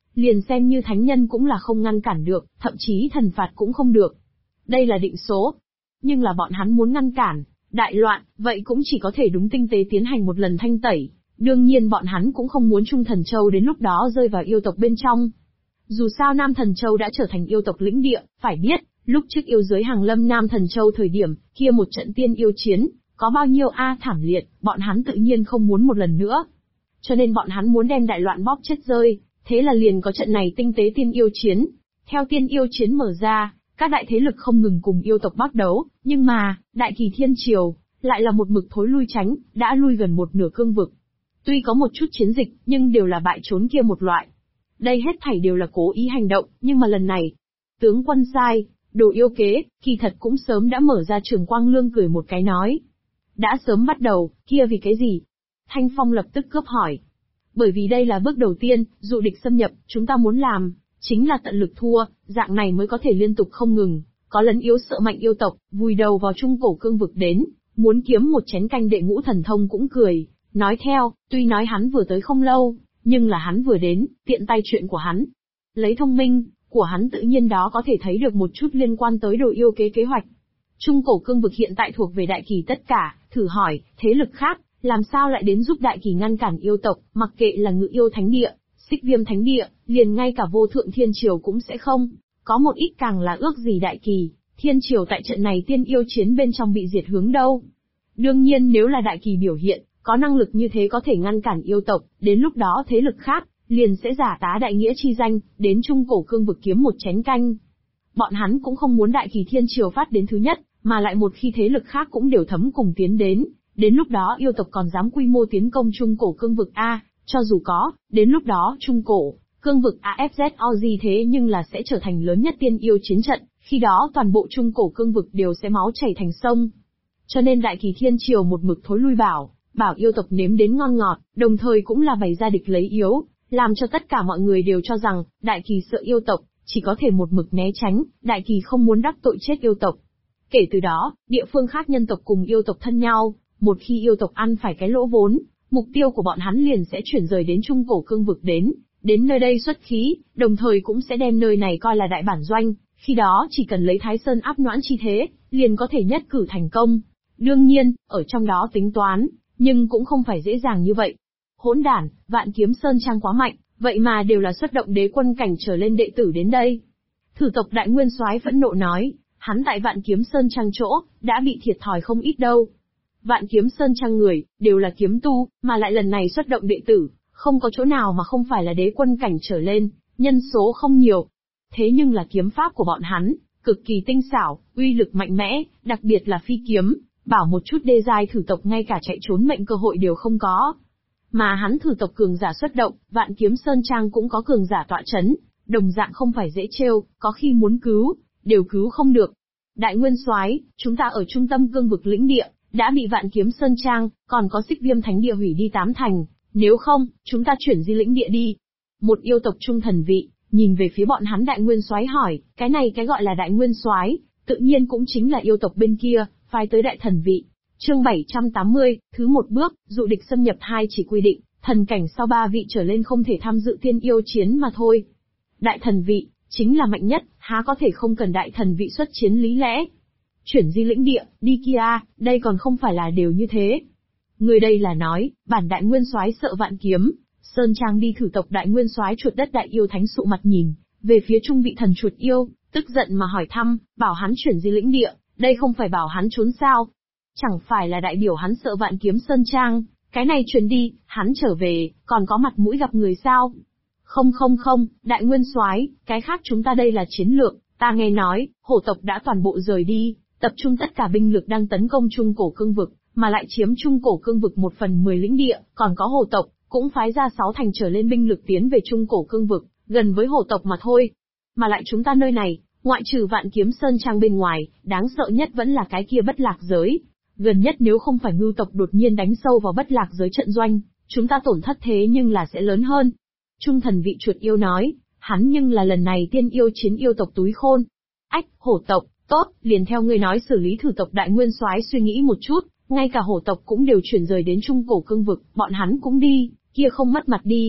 Speaker 1: liền xem như thánh nhân cũng là không ngăn cản được, thậm chí thần phạt cũng không được. Đây là định số. Nhưng là bọn hắn muốn ngăn cản đại loạn, vậy cũng chỉ có thể đúng tinh tế tiến hành một lần thanh tẩy. Đương nhiên bọn hắn cũng không muốn Trung Thần Châu đến lúc đó rơi vào yêu tộc bên trong. Dù sao Nam Thần Châu đã trở thành yêu tộc lĩnh địa, phải biết, lúc trước yêu giới hàng lâm Nam Thần Châu thời điểm, kia một trận tiên yêu chiến, có bao nhiêu thảm liệt, bọn hắn tự nhiên không muốn một lần nữa. Cho nên bọn hắn muốn đem đại loạn bóp chết rơi, thế là liền có trận này tinh tế tiên yêu chiến. Theo tiên yêu chiến mở ra, các đại thế lực không ngừng cùng yêu tộc bắt đấu, nhưng mà, Đại Kỳ Thiên Triều, lại là một mực thối lui tránh, đã lui gần một nửa cương vực. Tuy có một chút chiến dịch, nhưng đều là bại trốn kia một loại. Đây hết thảy đều là cố ý hành động, nhưng mà lần này, tướng quân sai, đồ yêu kế, kỳ thật cũng sớm đã mở ra. Trường Quang Lương cười một cái nói. Đã sớm bắt đầu, kia vì cái gì? Thanh Phong lập tức cướp hỏi. Bởi vì đây là bước đầu tiên, dụ địch xâm nhập, chúng ta muốn làm, chính là tận lực thua, dạng này mới có thể liên tục không ngừng, có lấn yếu sợ mạnh yêu tộc, vùi đầu vào trung cổ cương vực đến, muốn kiếm một chén canh. Đệ Ngũ Thần Thông cũng cười, nói theo, tuy nói hắn vừa tới không lâu, nhưng là hắn vừa đến, tiện tay chuyện của hắn. Lấy thông minh của hắn tự nhiên đó có thể thấy được một chút liên quan tới đồ yêu kế kế hoạch. Trung cổ cương vực hiện tại thuộc về Đại Kỳ tất cả, thử hỏi, thế lực khác, làm sao lại đến giúp Đại Kỳ ngăn cản yêu tộc, mặc kệ là Ngự Yêu Thánh Địa, Xích Viêm Thánh Địa, liền ngay cả Vô Thượng Thiên Triều cũng sẽ không. Có một ít càng là ước gì Đại Kỳ, Thiên Triều tại trận này tiên yêu chiến bên trong bị diệt hướng đâu. Đương nhiên nếu là Đại Kỳ biểu hiện, có năng lực như thế có thể ngăn cản yêu tộc, đến lúc đó thế lực khác, liền sẽ giả tá đại nghĩa chi danh, đến trung cổ cương vực kiếm một chén canh. Bọn hắn cũng không muốn Đại Kỳ Thiên Triều phát đến thứ nhất, mà lại một khi thế lực khác cũng đều thấm cùng tiến đến lúc đó yêu tộc còn dám quy mô tiến công trung cổ cương vực cho dù có, đến lúc đó trung cổ cương vực AFZOG thế nhưng là sẽ trở thành lớn nhất tiên yêu chiến trận, khi đó toàn bộ trung cổ cương vực đều sẽ máu chảy thành sông. Cho nên Đại Kỳ Thiên Triều một mực thối lui bảo yêu tộc nếm đến ngon ngọt, đồng thời cũng là bày ra địch lấy yếu, làm cho tất cả mọi người đều cho rằng, Đại Kỳ sợ yêu tộc, chỉ có thể một mực né tránh, Đại Kỳ không muốn đắc tội chết yêu tộc. Kể từ đó, địa phương khác nhân tộc cùng yêu tộc thân nhau, một khi yêu tộc ăn phải cái lỗ vốn, mục tiêu của bọn hắn liền sẽ chuyển rời đến trung cổ cương vực đến nơi đây xuất khí, đồng thời cũng sẽ đem nơi này coi là đại bản doanh, khi đó chỉ cần lấy Thái Sơn áp noãn chi thế, liền có thể nhất cử thành công. Đương nhiên, ở trong đó tính toán, nhưng cũng không phải dễ dàng như vậy. Hỗn đản, Vạn Kiếm Sơn Trang quá mạnh, vậy mà đều là xuất động đế quân cảnh trở lên đệ tử đến đây. Thử tộc Đại Nguyên Soái phẫn nộ nói, hắn tại Vạn Kiếm Sơn Trang chỗ, đã bị thiệt thòi không ít đâu. Vạn Kiếm Sơn Trang người, đều là kiếm tu, mà lại lần này xuất động đệ tử, không có chỗ nào mà không phải là đế quân cảnh trở lên, nhân số không nhiều. Thế nhưng là kiếm pháp của bọn hắn, cực kỳ tinh xảo, uy lực mạnh mẽ, đặc biệt là phi kiếm, bảo một chút đê giai thử tộc ngay cả chạy trốn mệnh cơ hội đều không có. Mà hắn thử tộc cường giả xuất động, Vạn Kiếm Sơn Trang cũng có cường giả tọa chấn, đồng dạng không phải dễ trêu, có khi muốn cứu, đều cứu không được. Đại Nguyên Soái, chúng ta ở trung tâm cương vực lĩnh địa, đã bị Vạn Kiếm Sơn Trang, còn có Xích Viêm Thánh Địa hủy đi 8 thành, nếu không, chúng ta chuyển di lĩnh địa đi. Một yêu tộc trung thần vị, nhìn về phía bọn hắn Đại Nguyên Soái hỏi, cái này cái gọi là Đại Nguyên Soái, tự nhiên cũng chính là yêu tộc bên kia, phái tới đại thần vị. Chương 780, thứ một bước, dụ địch xâm nhập 2 chỉ quy định, thần cảnh sau 3 vị trở lên không thể tham dự tiên yêu chiến mà thôi. Đại thần vị, chính là mạnh nhất, há có thể không cần đại thần vị xuất chiến lý lẽ. Chuyển di lĩnh địa, đi kia, đây còn không phải là đều như thế. Người đây là nói, bản Đại Nguyên Soái sợ Vạn Kiếm Sơn Trang đi thử tộc Đại Nguyên Soái chuột đất Đại Yêu Thánh sụ mặt nhìn về phía trung vị thần chuột yêu, tức giận mà hỏi thăm, bảo hắn chuyển di lĩnh địa, đây không phải bảo hắn trốn sao? Chẳng phải là đại biểu hắn sợ Vạn Kiếm Sơn Trang, cái này truyền đi, hắn trở về, còn có mặt mũi gặp người sao? Không, Đại Nguyên Soái, cái khác chúng ta đây là chiến lược, ta nghe nói, hổ tộc đã toàn bộ rời đi, tập trung tất cả binh lực đang tấn công trung cổ cương vực, mà lại chiếm trung cổ cương vực 1/10 lĩnh địa, còn có hổ tộc, cũng phái ra 6 thành trở lên binh lực tiến về trung cổ cương vực, gần với hổ tộc mà thôi. Mà lại chúng ta nơi này, ngoại trừ Vạn Kiếm Sơn Trang bên ngoài, đáng sợ nhất vẫn là cái kia Bất Lạc Giới. Gần nhất nếu không phải ngưu tộc đột nhiên đánh sâu vào Bất Lạc Giới trận doanh, chúng ta tổn thất thế nhưng là sẽ lớn hơn. Trung thần vị chuột yêu nói, hắn nhưng là lần này tiên yêu chiến yêu tộc túi khôn. Ách, hổ tộc, tốt, liền theo ngươi nói xử lý thử tộc Đại Nguyên Soái suy nghĩ một chút, ngay cả hổ tộc cũng đều chuyển rời đến trung cổ cương vực, bọn hắn cũng đi, kia không mất mặt đi.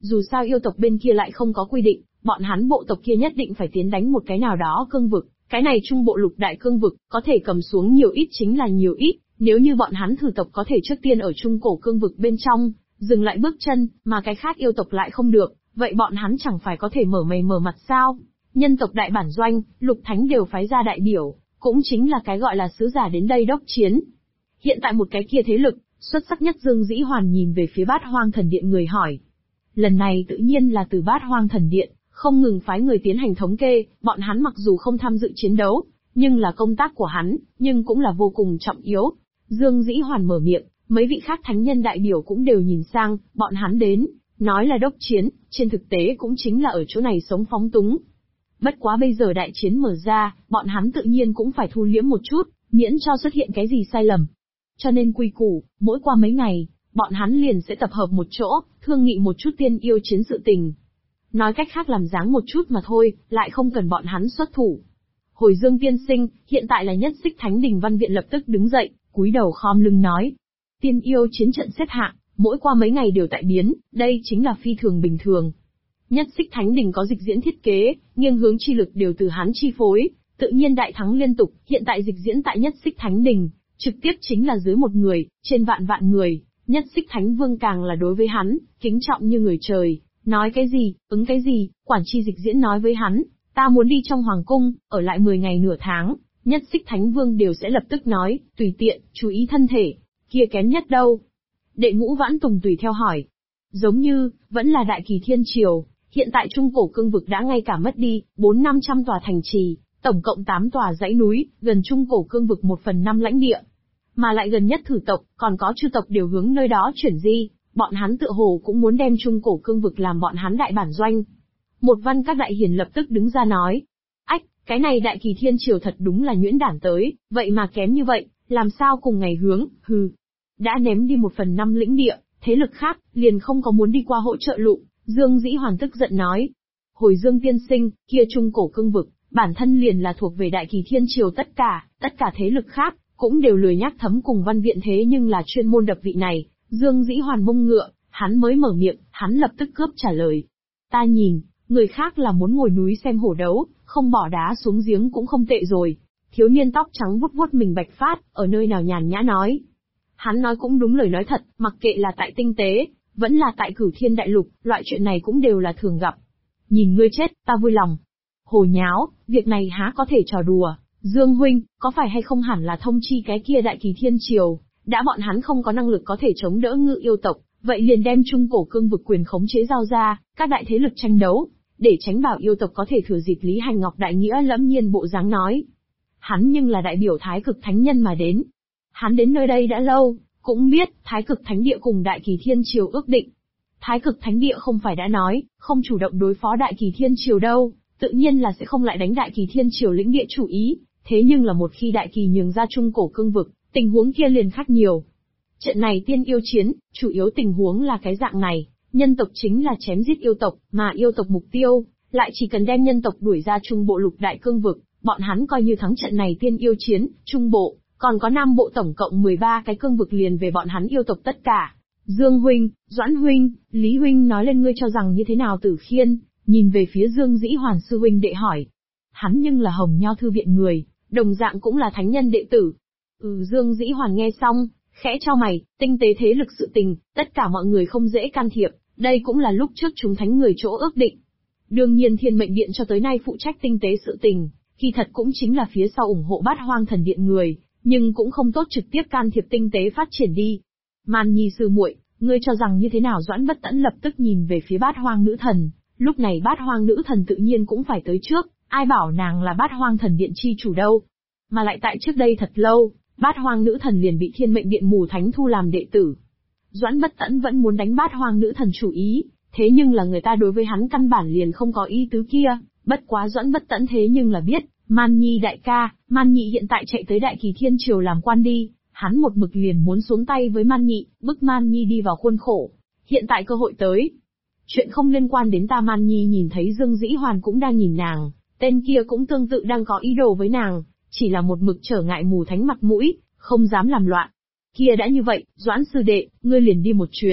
Speaker 1: Dù sao yêu tộc bên kia lại không có quy định, bọn hắn bộ tộc kia nhất định phải tiến đánh một cái nào đó cương vực, cái này trung bộ lục đại cương vực, có thể cầm xuống nhiều ít chính là nhiều ít, nếu như bọn hắn thử tộc có thể trước tiên ở trung cổ cương vực bên trong, dừng lại bước chân, mà cái khác yêu tộc lại không được, vậy bọn hắn chẳng phải có thể mở mày mở mặt sao? Nhân tộc đại bản doanh, lục thánh đều phái ra đại biểu, cũng chính là cái gọi là sứ giả đến đây đốc chiến. Hiện tại một cái kia thế lực, xuất sắc nhất Dương Dĩ Hoàn nhìn về phía Bát Hoang Thần Điện người hỏi. Lần này tự nhiên là từ Bát Hoang Thần Điện, không ngừng phái người tiến hành thống kê, bọn hắn mặc dù không tham dự chiến đấu, nhưng là công tác của hắn, nhưng cũng là vô cùng trọng yếu. Dương Dĩ Hoàn mở miệng, mấy vị khác thánh nhân đại biểu cũng đều nhìn sang, bọn hắn đến, nói là đốc chiến, trên thực tế cũng chính là ở chỗ này sống phóng túng. Bất quá bây giờ đại chiến mở ra, bọn hắn tự nhiên cũng phải thu liễm một chút, miễn cho xuất hiện cái gì sai lầm. Cho nên quy củ, mỗi qua mấy ngày, bọn hắn liền sẽ tập hợp một chỗ, thương nghị một chút tiên yêu chiến sự tình. Nói cách khác làm dáng một chút mà thôi, lại không cần bọn hắn xuất thủ. Hồi Dương tiên sinh, hiện tại là Nhất Xích Thánh Đình Văn Viện lập tức đứng dậy, cúi đầu khom lưng nói. Tiên yêu chiến trận xếp hạng, mỗi qua mấy ngày đều tại biến, đây chính là phi thường bình thường. Nhất Xích Thánh Đình có dịch diễn thiết kế, nghiêng hướng chi lực đều từ hắn chi phối, tự nhiên đại thắng liên tục, hiện tại dịch diễn tại Nhất Xích Thánh Đình, trực tiếp chính là dưới một người, trên vạn vạn người, Nhất Xích Thánh Vương càng là đối với hắn, kính trọng như người trời, nói cái gì, ứng cái gì, quản chi dịch diễn nói với hắn, ta muốn đi trong hoàng cung, ở lại 10 ngày nửa tháng, Nhất Xích Thánh Vương đều sẽ lập tức nói, tùy tiện, chú ý thân thể, kia kém nhất đâu. Đệ Ngũ Vãn Tùng tùy theo hỏi, giống như, vẫn là Đại Kỳ Thiên Triều, hiện tại trung cổ cương vực đã ngay cả mất đi, 400-500 tòa thành trì, tổng cộng 8 tòa dãy núi, gần trung cổ cương vực 1/5 lãnh địa. Mà lại gần nhất thử tộc, còn có chư tộc đều hướng nơi đó chuyển di, bọn hắn tựa hồ cũng muốn đem trung cổ cương vực làm bọn hắn đại bản doanh. Một văn các đại hiền lập tức đứng ra nói, ách, cái này Đại Kỳ Thiên Triều thật đúng là nhuyễn đản tới, vậy mà kém như vậy, làm sao cùng ngày hướng, hừ. Đã ném đi 1/5 lĩnh địa, thế lực khác, liền không có muốn đi qua hỗ trợ lụ, Dương Dĩ Hoàn tức giận nói. Hồi Dương tiên sinh, kia trung cổ cương vực, bản thân liền là thuộc về Đại Kỳ Thiên Triều tất cả thế lực khác, cũng đều lười nhắc thấm cùng văn viện thế nhưng là chuyên môn đập vị này, Dương Dĩ Hoàn mông ngựa, hắn mới mở miệng, hắn lập tức cướp trả lời. Ta nhìn, người khác là muốn ngồi núi xem hổ đấu, không bỏ đá xuống giếng cũng không tệ rồi. Thiếu niên tóc trắng vuốt vuốt mình bạch phát, ở nơi nào nhàn nhã nói. Hắn nói cũng đúng lời nói thật, mặc kệ là tại tinh tế, vẫn là tại Cửu Thiên Đại Lục, loại chuyện này cũng đều là thường gặp. Nhìn ngươi chết, ta vui lòng. Hồ nháo, việc này há có thể trò đùa. Dương huynh, có phải hay không hẳn là thông chi cái kia Đại Kỳ Thiên Triều, đã bọn hắn không có năng lực có thể chống đỡ ngự yêu tộc, vậy liền đem trung cổ cương vực quyền khống chế giao ra, các đại thế lực tranh đấu, để tránh bảo yêu tộc có thể thừa dịp Lý Hành Ngọc đại nghĩa lẫm nhiên bộ dáng nói. Hắn nhưng là đại biểu Thái Cực Thánh Nhân mà đến. Hắn đến nơi đây đã lâu, cũng biết Thái Cực Thánh Địa cùng Đại Kỳ Thiên Triều ước định. Thái Cực Thánh Địa không phải đã nói, không chủ động đối phó Đại Kỳ Thiên Triều đâu, tự nhiên là sẽ không lại đánh Đại Kỳ Thiên Triều lĩnh địa chủ ý, thế nhưng là một khi Đại Kỳ nhường ra trung cổ cương vực, tình huống kia liền khác nhiều. Trận này tiên yêu chiến, chủ yếu tình huống là cái dạng này, nhân tộc chính là chém giết yêu tộc, mà yêu tộc mục tiêu, lại chỉ cần đem nhân tộc đuổi ra trung bộ lục đại cương vực, bọn hắn coi như thắng trận này tiên yêu chiến, trung bộ, còn có nam bộ tổng cộng 13 cái cương vực liền về bọn hắn yêu tộc tất cả. Dương huynh, Doãn huynh, Lý huynh nói lên ngươi cho rằng như thế nào Tử Khiên, nhìn về phía Dương Dĩ Hoàn sư huynh đệ hỏi. Hắn nhưng là Hồng Nho thư viện người, đồng dạng cũng là thánh nhân đệ tử. Dương Dĩ Hoàn nghe xong, khẽ chau mày, tinh tế thế lực sự tình, tất cả mọi người không dễ can thiệp, đây cũng là lúc trước chúng thánh người chỗ ước định. Đương nhiên Thiên Mệnh Điện cho tới nay phụ trách tinh tế sự tình, kỳ thật cũng chính là phía sau ủng hộ Bát Hoang Thần Điện người, nhưng cũng không tốt trực tiếp can thiệp tinh tế phát triển đi. Man Nhi sư muội, ngươi cho rằng như thế nào? Doãn Bất Tẫn lập tức nhìn về phía Bát Hoang nữ thần, lúc này Bát Hoang nữ thần tự nhiên cũng phải tới trước, ai bảo nàng là Bát Hoang Thần Điện chi chủ đâu. Mà lại tại trước đây thật lâu, Bát Hoang nữ thần liền bị Thiên Mệnh Điện mù thánh thu làm đệ tử. Doãn Bất Tẫn vẫn muốn đánh Bát Hoang nữ thần chủ ý, thế nhưng là người ta đối với hắn căn bản liền không có ý tứ kia, bất quá Doãn Bất Tẫn thế nhưng là biết, Man Nhi đại ca, Man Nhị hiện tại chạy tới Đại Kỳ Thiên Triều làm quan đi, hắn một mực liền muốn xuống tay với Man Nhị, bức Man Nhi đi vào khuôn khổ. Hiện tại cơ hội tới. Chuyện không liên quan đến ta. Man Nhi nhìn thấy Dương Dĩ Hoàn cũng đang nhìn nàng, tên kia cũng tương tự đang có ý đồ với nàng, chỉ là một mực trở ngại mù thánh mặt mũi, không dám làm loạn. Kia đã như vậy, Doãn sư đệ, ngươi liền đi một chuyến,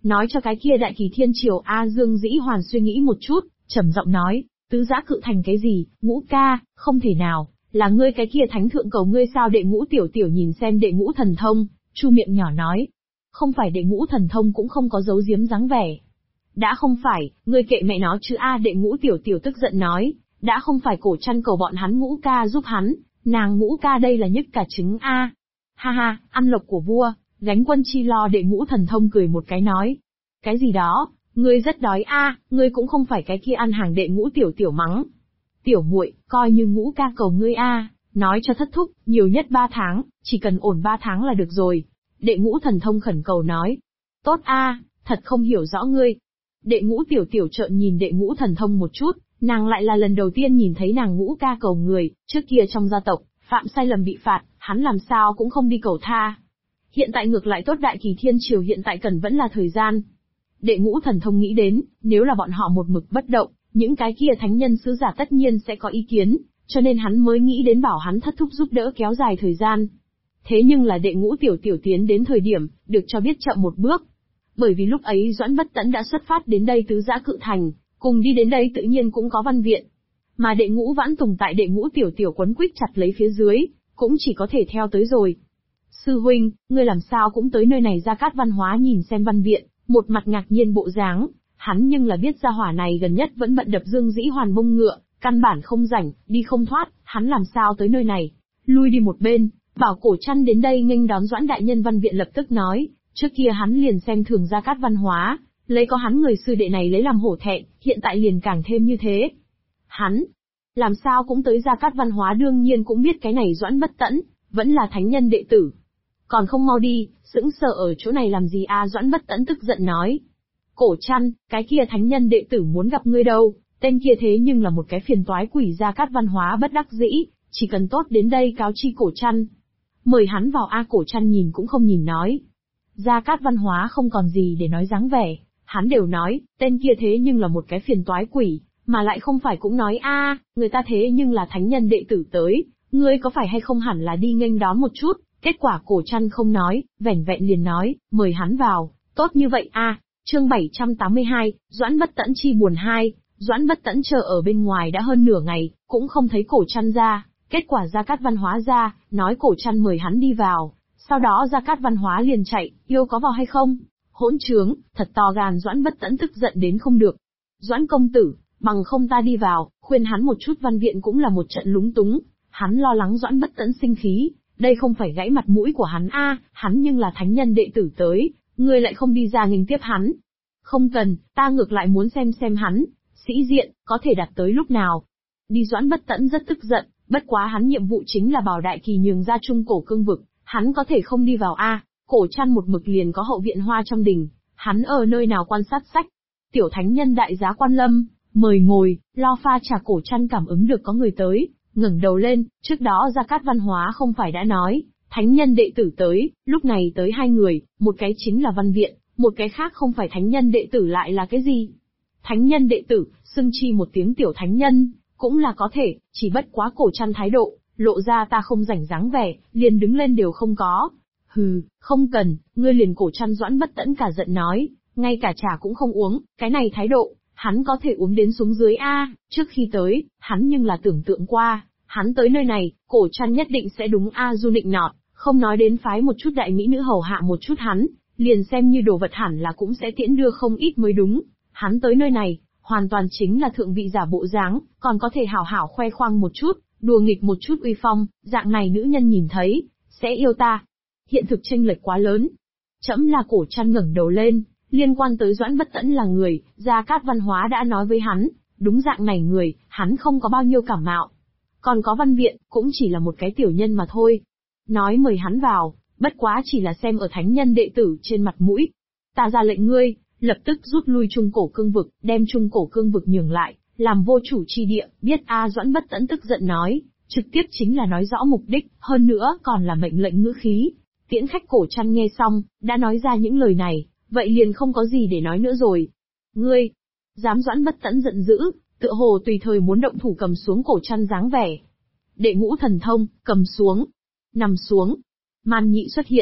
Speaker 1: nói cho cái kia Đại Kỳ Thiên Triều. Dương Dĩ Hoàn suy nghĩ một chút, trầm giọng nói, Tứ Giã Cự Thành cái gì, Ngũ ca, không thể nào, là ngươi cái kia thánh thượng cầu ngươi sao? Đệ Ngũ tiểu tiểu nhìn xem Đệ Ngũ thần thông, chu miệng nhỏ nói, không phải. Đệ Ngũ thần thông cũng không có giấu giếm dáng vẻ. Đã không phải, ngươi kệ mẹ nó chứ a. Đệ Ngũ tiểu tiểu tức giận nói, đã không phải Cổ Trăn cầu bọn hắn Ngũ ca giúp hắn, nàng Ngũ ca đây là nhức cả trứng a. Ha ha, ăn lộc của vua, gánh quân chi lo. Đệ Ngũ thần thông cười một cái nói, cái gì đó, ngươi rất đói a, ngươi cũng không phải cái kia ăn hàng. Đệ Ngũ tiểu tiểu mắng, tiểu muội, coi như Ngũ ca cầu ngươi a, nói cho thất thúc, nhiều nhất 3 tháng, chỉ cần ổn 3 tháng là được rồi. Đệ Ngũ thần thông khẩn cầu nói, tốt a, thật không hiểu rõ ngươi. Đệ Ngũ tiểu tiểu trợn nhìn Đệ Ngũ thần thông một chút, nàng lại là lần đầu tiên nhìn thấy nàng Ngũ ca cầu người, trước kia trong gia tộc, phạm sai lầm bị phạt, hắn làm sao cũng không đi cầu tha. Hiện tại ngược lại tốt. Đại Kỳ Thiên Triều hiện tại cần vẫn là thời gian. Đệ Ngũ thần thông nghĩ đến, nếu là bọn họ một mực bất động, những cái kia thánh nhân sứ giả tất nhiên sẽ có ý kiến, cho nên hắn mới nghĩ đến bảo hắn thất thúc giúp đỡ kéo dài thời gian. Thế nhưng là Đệ Ngũ tiểu tiểu tiến đến thời điểm, được cho biết chậm một bước. Bởi vì lúc ấy Doãn Bất Tẫn đã xuất phát đến đây Tứ Giã Cự Thành, cùng đi đến đây tự nhiên cũng có văn viện. Mà Đệ Ngũ Vãn Tùng tại Đệ Ngũ tiểu tiểu quấn quýt chặt lấy phía dưới, cũng chỉ có thể theo tới rồi. Sư huynh, ngươi làm sao cũng tới nơi này? Gia Cát Văn Hóa nhìn xem văn viện, một mặt ngạc nhiên bộ dáng, hắn nhưng là biết gia hỏa này gần nhất vẫn bận đập Dương Dĩ Hoàn mông ngựa, căn bản không rảnh, đi không thoát, hắn làm sao tới nơi này? Lui đi một bên, bảo Cổ Trăn đến đây nghênh đón Doãn đại nhân. Văn viện lập tức nói, trước kia hắn liền xem thường Gia Cát Văn Hóa, lấy có hắn người sư đệ này lấy làm hổ thẹn, hiện tại liền càng thêm như thế. Hắn, làm sao cũng tới? Gia Cát Văn Hóa đương nhiên cũng biết cái này Doãn Bất Tẫn, vẫn là thánh nhân đệ tử. Còn không mau đi, sững sờ ở chỗ này làm gì a? Doãn Bất Tẫn tức giận nói. Cổ Trăn, cái kia thánh nhân đệ tử muốn gặp ngươi đâu, tên kia thế nhưng là một cái phiền toái quỷ. Gia Cát Văn Hóa bất đắc dĩ, chỉ cần tốt đến đây cáo chi Cổ Trăn. Mời hắn vào a. Cổ Trăn nhìn cũng không nhìn nói. Gia Cát Văn Hóa không còn gì để nói dáng vẻ, hắn đều nói, tên kia thế nhưng là một cái phiền toái quỷ, mà lại không phải cũng nói a, người ta thế nhưng là thánh nhân đệ tử tới, ngươi có phải hay không hẳn là đi nghênh đón một chút. Kết quả Cổ Trăn không nói, vẻn vẹn liền nói, mời hắn vào, tốt như vậy a. Chương 782, Doãn Bất Tẫn chi buồn 2. Doãn Bất Tẫn chờ ở bên ngoài đã hơn nửa ngày, cũng không thấy Cổ Trăn ra. Kết quả Gia Cát Văn Hóa ra, nói Cổ Trăn mời hắn đi vào. Sau đó Gia Cát Văn Hóa liền chạy, yêu có vào hay không? Hỗn trướng, thật to gan. Doãn Bất Tẫn tức giận đến không được. Doãn công tử, bằng không ta đi vào, khuyên hắn một chút. Văn viện cũng là một trận lúng túng. Hắn lo lắng Doãn Bất Tẫn sinh khí, đây không phải gãy mặt mũi của hắn a, hắn nhưng là thánh nhân đệ tử tới, ngươi lại không đi ra nghênh tiếp hắn. Không cần, ta ngược lại muốn xem hắn, sĩ diện, có thể đạt tới lúc nào. Đi. Doãn Bất Tẫn rất tức giận, bất quá hắn nhiệm vụ chính là bảo Đại Kỳ nhường ra Trung Cổ cương vực, hắn có thể không đi vào a. Cổ Trăn một mực liền có hậu viện Hoa trong đình, hắn ở nơi nào quan sát sách. Tiểu thánh nhân đại giá quan lâm, mời ngồi, lo pha trà. Cổ Trăn cảm ứng được có người tới, ngẩng đầu lên, trước đó Gia Cát Văn Hóa không phải đã nói, thánh nhân đệ tử tới, lúc này tới 2 người, một cái chính là văn viện, một cái khác không phải thánh nhân đệ tử lại là cái gì? Thánh nhân đệ tử, xưng chi một tiếng tiểu thánh nhân, cũng là có thể, chỉ bất quá Cổ Trăn thái độ, lộ ra ta không rảnh dáng vẻ, liền đứng lên đều không có. Hừ, không cần, ngươi liền. Cổ Trăn. Doãn Bất Tẫn cả giận nói, ngay cả trà cũng không uống, cái này thái độ, hắn có thể uống đến xuống dưới a. Trước khi tới, hắn nhưng là tưởng tượng qua, hắn tới nơi này, Cổ Trăn nhất định sẽ đúng a du nịnh nọt, không nói đến phái một chút đại mỹ nữ hầu hạ một chút hắn, liền xem như đồ vật hẳn là cũng sẽ tiễn đưa không ít mới đúng. Hắn tới nơi này, hoàn toàn chính là thượng vị giả bộ dáng, còn có thể hảo hảo khoe khoang một chút, đùa nghịch một chút uy phong, dạng này nữ nhân nhìn thấy, sẽ yêu ta. Hiện thực chênh lệch quá lớn. Trẫm là. Cổ Trăn ngẩng đầu lên, liên quan tới Doãn Bất Tẫn là người, Gia Cát Văn Hóa đã nói với hắn, đúng dạng này người, hắn không có bao nhiêu cảm mạo. Còn có văn viện, cũng chỉ là một cái tiểu nhân mà thôi. Nói mời hắn vào, bất quá chỉ là xem ở thánh nhân đệ tử trên mặt mũi. Ta ra lệnh ngươi, lập tức rút lui Trung Cổ cương vực, đem Trung Cổ cương vực nhường lại, làm vô chủ chi địa, biết a. Doãn Bất Tẫn tức giận nói, trực tiếp chính là nói rõ mục đích, hơn nữa còn là mệnh lệnh ngữ khí. Tiễn khách. Cổ Trăn nghe xong, đã nói ra những lời này, vậy liền không có gì để nói nữa rồi. Ngươi, dám? Doãn Bất Tẫn giận dữ, tựa hồ tùy thời muốn động thủ cầm xuống Cổ Trăn dáng vẻ. Đệ Ngũ thần thông, cầm xuống, nằm xuống. Màn nhị xuất hiện,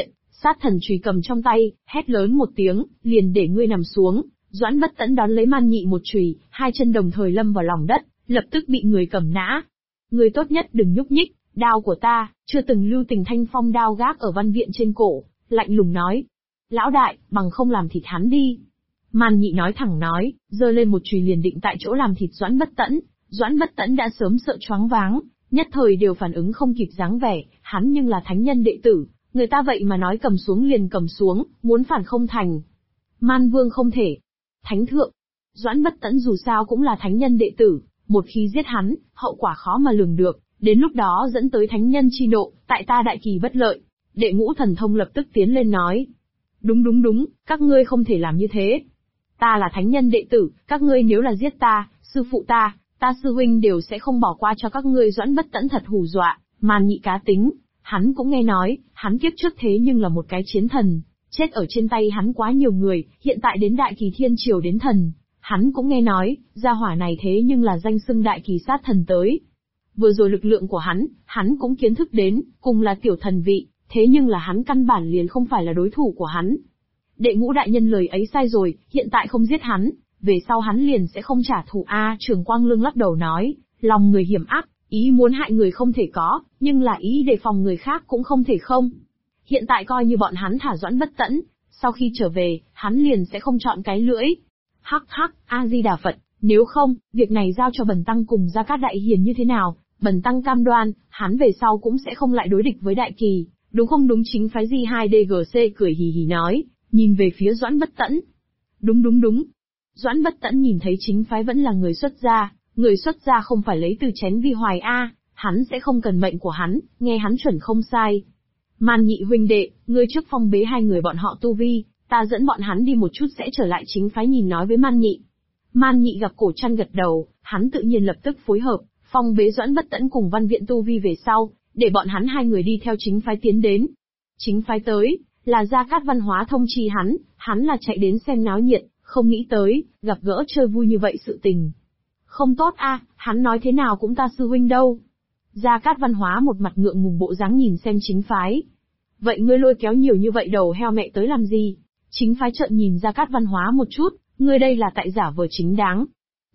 Speaker 1: Sát thần chùy cầm trong tay, hét lớn một tiếng, liền để ngươi nằm xuống. Doãn Bất Tẫn đón lấy Man Nhị một chùy, hai chân đồng thời lâm vào lòng đất, lập tức bị người cầm nã. Ngươi tốt nhất đừng nhúc nhích, đao của ta, chưa từng lưu tình thanh phong đao gác ở văn viện trên cổ, lạnh lùng nói. Lão đại, bằng không làm thịt hắn đi. Man Nhị nói thẳng nói, giơ lên một chùy liền định tại chỗ làm thịt Doãn Bất Tẫn. Doãn Bất Tẫn đã sớm sợ choáng váng, nhất thời đều phản ứng không kịp dáng vẻ, hắn nhưng là thánh nhân đệ tử, người ta vậy mà nói cầm xuống liền cầm xuống, muốn phản không thành. Man Vương không thể. Thánh thượng, Doãn Bất Tẫn dù sao cũng là thánh nhân đệ tử, một khi giết hắn, hậu quả khó mà lường được, đến lúc đó dẫn tới thánh nhân chi nộ, tại ta đại kỳ bất lợi. Đệ Ngũ Thần Thông lập tức tiến lên nói. Đúng, các ngươi không thể làm như thế. Ta là thánh nhân đệ tử, các ngươi nếu là giết ta, sư phụ ta sư huynh đều sẽ không bỏ qua cho các ngươi. Doãn Bất Tẫn thật hù dọa, Man Nhị cá tính, hắn cũng nghe nói, hắn kiếp trước thế nhưng là một cái chiến thần, chết ở trên tay hắn quá nhiều người, hiện tại đến đại kỳ thiên triều đến thần, hắn cũng nghe nói, gia hỏa này thế nhưng là danh xưng đại kỳ sát thần tới. Vừa rồi lực lượng của hắn cũng kiến thức đến, cùng là tiểu thần vị, thế nhưng là hắn căn bản liền không phải là đối thủ của hắn. Đệ Ngũ đại nhân lời ấy sai rồi, hiện tại không giết hắn, về sau hắn liền sẽ không trả thù a. Trường Quang Lương lắc đầu nói, lòng người hiểm ác, ý muốn hại người không thể có, nhưng là ý đề phòng người khác cũng không thể không. Hiện tại coi như bọn hắn thả Doãn Bất Tẫn, sau khi trở về, hắn liền sẽ không chọn cái lưỡi. Hắc, A-di-đà Phật, nếu không, việc này giao cho Bần Tăng cùng Gia Cát Đại Hiền như thế nào? Bần Tăng cam đoan, hắn về sau cũng sẽ không lại đối địch với Đại Kỳ, đúng không? Đúng. Chính phái J2DGC cười hì hì nói, nhìn về phía Doãn Bất Tẫn. Đúng. Doãn Bất Tẫn nhìn thấy chính phái vẫn là người xuất gia không phải lấy từ chén vi hoài a, hắn sẽ không cần mệnh của hắn, nghe hắn chuẩn không sai. Man Nhị huynh đệ, ngươi trước phong bế hai người bọn họ tu vi, ta dẫn bọn hắn đi một chút sẽ trở lại. Chính phái nhìn nói với Man Nhị. Man Nhị gặp Cổ Trăn gật đầu, hắn tự nhiên lập tức phối hợp, phong bế Doãn Bất Tẫn cùng Văn Viện tu vi về sau, để bọn hắn hai người đi theo chính phái tiến đến. Chính phái tới, là Gia Cát Văn Hóa thông chi hắn là chạy đến xem náo nhiệt, không nghĩ tới, gặp gỡ chơi vui như vậy sự tình. Không tốt a, hắn nói thế nào cũng ta sư huynh đâu. Gia Cát Văn Hóa một mặt ngượng ngùng bộ dáng nhìn xem chính phái. Vậy ngươi lôi kéo nhiều như vậy đầu heo mẹ tới làm gì? Chính phái trợn nhìn Gia Cát Văn Hóa một chút, ngươi đây là tại giả vờ chính đáng.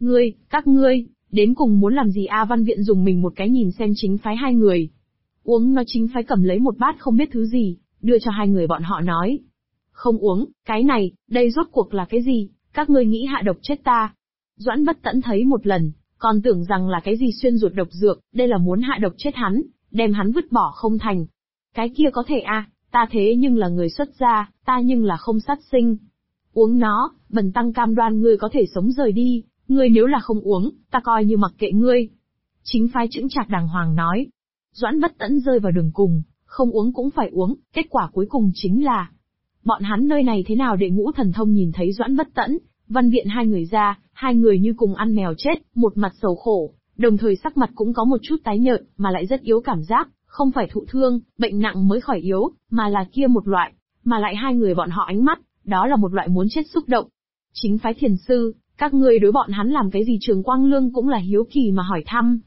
Speaker 1: Các ngươi, đến cùng muốn làm gì a? Văn Viện dùng mình một cái nhìn xem chính phái hai người. Uống nó. Chính phái cầm lấy một bát không biết thứ gì, đưa cho hai người bọn họ nói. Không uống, cái này, đây rốt cuộc là cái gì? Các ngươi nghĩ hạ độc chết ta. Doãn Bất Tẫn thấy một lần, còn tưởng rằng là cái gì xuyên ruột độc dược, đây là muốn hạ độc chết hắn, đem hắn vứt bỏ không thành. Cái kia có thể a, ta thế nhưng là người xuất gia, ta nhưng là không sát sinh. Uống nó, Bần Tăng cam đoan ngươi có thể sống rời đi, ngươi nếu là không uống, ta coi như mặc kệ ngươi. Chính phái chững chạc đàng hoàng nói. Doãn Bất Tẫn rơi vào đường cùng, không uống cũng phải uống, kết quả cuối cùng chính là bọn hắn nơi này thế nào? Đệ Ngũ Thần Thông nhìn thấy Doãn Bất Tẫn, Văn Viện hai người ra, hai người như cùng ăn mèo chết, một mặt sầu khổ, đồng thời sắc mặt cũng có một chút tái nhợt, mà lại rất yếu cảm giác, không phải thụ thương, bệnh nặng mới khỏi yếu, mà là kia một loại, mà lại hai người bọn họ ánh mắt, đó là một loại muốn chết xúc động. Chính phái thiền sư, các ngươi đối bọn hắn làm cái gì? Trường Quang Lương cũng là hiếu kỳ mà hỏi thăm.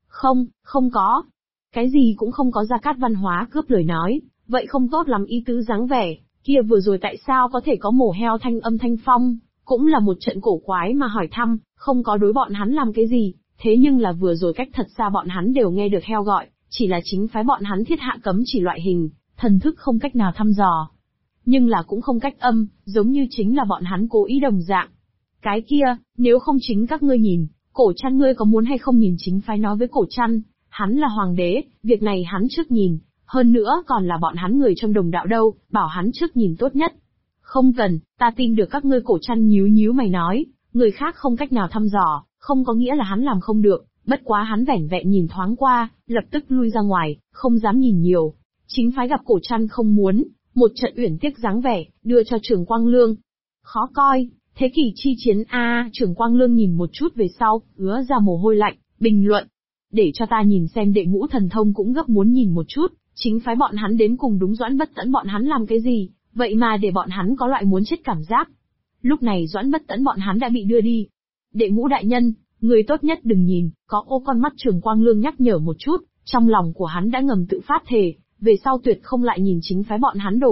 Speaker 1: Không có. Cái gì cũng không có. Gia Cát Văn Hóa cướp lời nói, vậy không tốt lắm ý tứ dáng vẻ, kia vừa rồi tại sao có thể có mổ heo thanh âm thanh phong, cũng là một trận cổ quái mà hỏi thăm, không có đối bọn hắn làm cái gì, thế nhưng là vừa rồi cách thật xa bọn hắn đều nghe được heo gọi, chỉ là chính phái bọn hắn thiết hạ cấm chỉ loại hình, thần thức không cách nào thăm dò. Nhưng là cũng không cách âm, giống như chính là bọn hắn cố ý đồng dạng. Cái kia, nếu không chính các ngươi nhìn, Cổ Trăn ngươi có muốn hay không nhìn? Chính phái nói với Cổ Trăn, hắn là hoàng đế, việc này hắn trước nhìn, hơn nữa còn là bọn hắn người trong đồng đạo đâu, bảo hắn trước nhìn tốt nhất. Không cần, ta tin được các ngươi. Cổ Trăn nhíu mày nói, người khác không cách nào thăm dò, không có nghĩa là hắn làm không được, bất quá hắn vẻn vẹn nhìn thoáng qua, lập tức lui ra ngoài, không dám nhìn nhiều. Chính phái gặp Cổ Trăn không muốn, một trận uyển tiếc dáng vẻ, đưa cho Trường Quang Lương. Khó coi, thế kỷ chi chiến a. Trường Quang Lương nhìn một chút về sau, ứa ra mồ hôi lạnh, bình luận. Để cho ta nhìn xem. Đệ Ngũ Thần Thông cũng gấp muốn nhìn một chút, chính phái bọn hắn đến cùng đúng Doãn Bất Tẫn bọn hắn làm cái gì, vậy mà để bọn hắn có loại muốn chết cảm giác. Lúc này Doãn Bất Tẫn bọn hắn đã bị đưa đi. Đệ Ngũ đại nhân, người tốt nhất đừng nhìn, có ô con mắt. Trường Quang Lương nhắc nhở một chút, trong lòng của hắn đã ngầm tự phát thề, về sau tuyệt không lại nhìn chính phái bọn hắn đồ vật,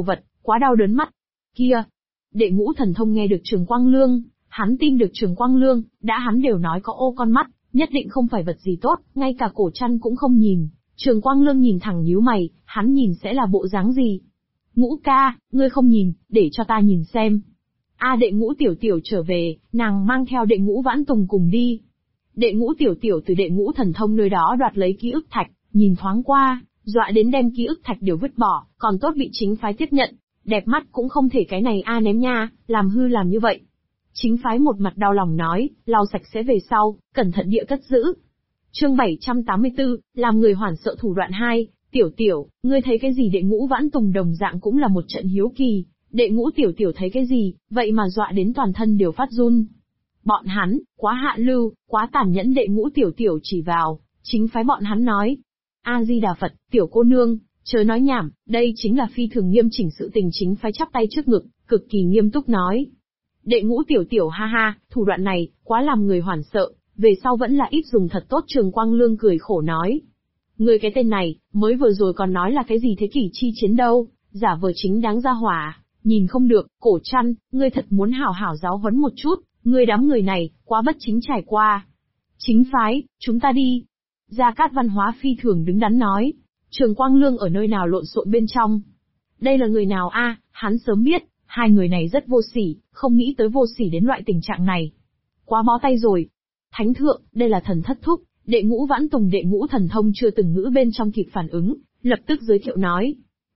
Speaker 1: quá đau đớn mắt. Kia, Đệ Ngũ Thần Thông nghe được Trường Quang Lương, hắn tin được Trường Quang Lương, đã hắn đều nói có ô con mắt, nhất định không phải vật gì tốt, ngay cả cổ chăn cũng không nhìn. Trường Quang Lương nhìn thẳng nhíu mày, hắn nhìn sẽ là bộ dáng gì? Ngũ ca, ngươi không nhìn, để cho ta nhìn xem. Đệ Ngũ Tiểu Tiểu trở về, nàng mang theo Đệ Ngũ Vãn Tùng cùng đi. Đệ Ngũ Tiểu Tiểu từ Đệ Ngũ Thần Thông nơi đó đoạt lấy ký ức thạch, nhìn thoáng qua, dọa đến đem ký ức thạch đều vứt bỏ, còn tốt bị chính phái tiếp nhận. Đẹp mắt cũng không thể cái này ném nha, làm hư làm như vậy. Chính phái một mặt đau lòng nói, lau sạch sẽ về sau, cẩn thận địa cất giữ. Chương 784, làm người hoảng sợ thủ đoạn 2, Tiểu Tiểu, ngươi thấy cái gì? Đệ Ngũ Vãn Tùng đồng dạng cũng là một trận hiếu kỳ, Đệ Ngũ Tiểu Tiểu thấy cái gì, vậy mà dọa đến toàn thân đều phát run. Bọn hắn, quá hạ lưu, quá tàn nhẫn. Đệ Ngũ Tiểu Tiểu chỉ vào, chính phái bọn hắn nói. A-di-đà Phật, tiểu cô nương, chớ nói nhảm, đây chính là phi thường nghiêm chỉnh sự tình. Chính phái chắp tay trước ngực, cực kỳ nghiêm túc nói. Đệ Ngũ Tiểu Tiểu ha ha, thủ đoạn này, quá làm người hoảng sợ, về sau vẫn là ít dùng thật tốt. Trường Quang Lương cười khổ nói. Ngươi cái tên này, mới vừa rồi còn nói là cái gì thế kỷ chi chiến đâu, giả vờ chính đáng ra hỏa, nhìn không được. Cổ chăn, ngươi thật muốn hảo hảo giáo huấn một chút, ngươi đám người này, quá bất chính trải qua. Chính phái, chúng ta đi. Gia Cát Văn Hóa phi thường đứng đắn nói. Trường Quang Lương ở nơi nào lộn xộn bên trong. Đây là người nào hắn sớm biết, hai người này rất vô sỉ, không nghĩ tới vô sỉ đến loại tình trạng này. Quá bó tay rồi. Thánh thượng, đây là thần thất thúc. Đệ Ngũ Vãn Tùng Đệ Ngũ Thần Thông chưa từng ngữ bên trong kịp phản ứng, lập tức giới thiệu nói.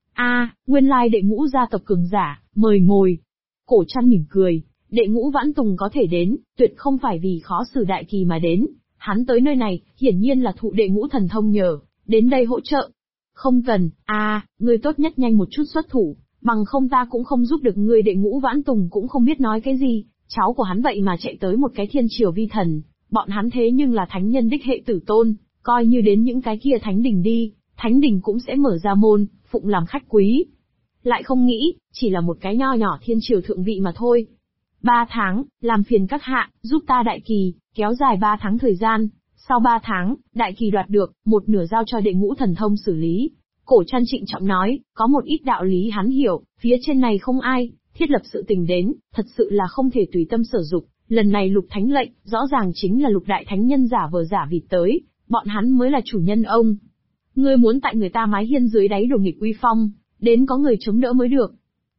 Speaker 1: Nguyên lai Đệ Ngũ gia tộc cường giả, mời ngồi. Cổ chăn mỉm cười, Đệ Ngũ Vãn Tùng có thể đến, tuyệt không phải vì khó xử đại kỳ mà đến. Hắn tới nơi này, hiển nhiên là thụ Đệ Ngũ Thần Thông nhờ, đến đây hỗ trợ. Không cần, ngươi tốt nhất nhanh một chút xuất thủ, bằng không ta cũng không giúp được ngươi. Đệ Ngũ Vãn Tùng cũng không biết nói cái gì, cháu của hắn vậy mà chạy tới một cái thiên triều vi thần, bọn hắn thế nhưng là thánh nhân đích hệ tử tôn, coi như đến những cái kia thánh đình đi, thánh đình cũng sẽ mở ra môn, phụng làm khách quý. Lại không nghĩ, chỉ là một cái nho nhỏ thiên triều thượng vị mà thôi. 3 tháng, làm phiền các hạ, giúp ta đại kỳ, kéo dài 3 tháng thời gian, sau 3 tháng, đại kỳ đoạt được, một nửa giao cho Đệ Ngũ Thần Thông xử lý. Cổ chăn trịnh trọng nói, có một ít đạo lý hắn hiểu, phía trên này không ai, thiết lập sự tình đến, thật sự là không thể tùy tâm sử dụng. Lần này Lục Thánh lệnh, rõ ràng chính là Lục Đại Thánh Nhân giả vờ giả vịt tới, bọn hắn mới là chủ nhân ông. Ngươi muốn tại người ta mái hiên dưới đáy đổ nghịch uy phong, đến có người chống đỡ mới được.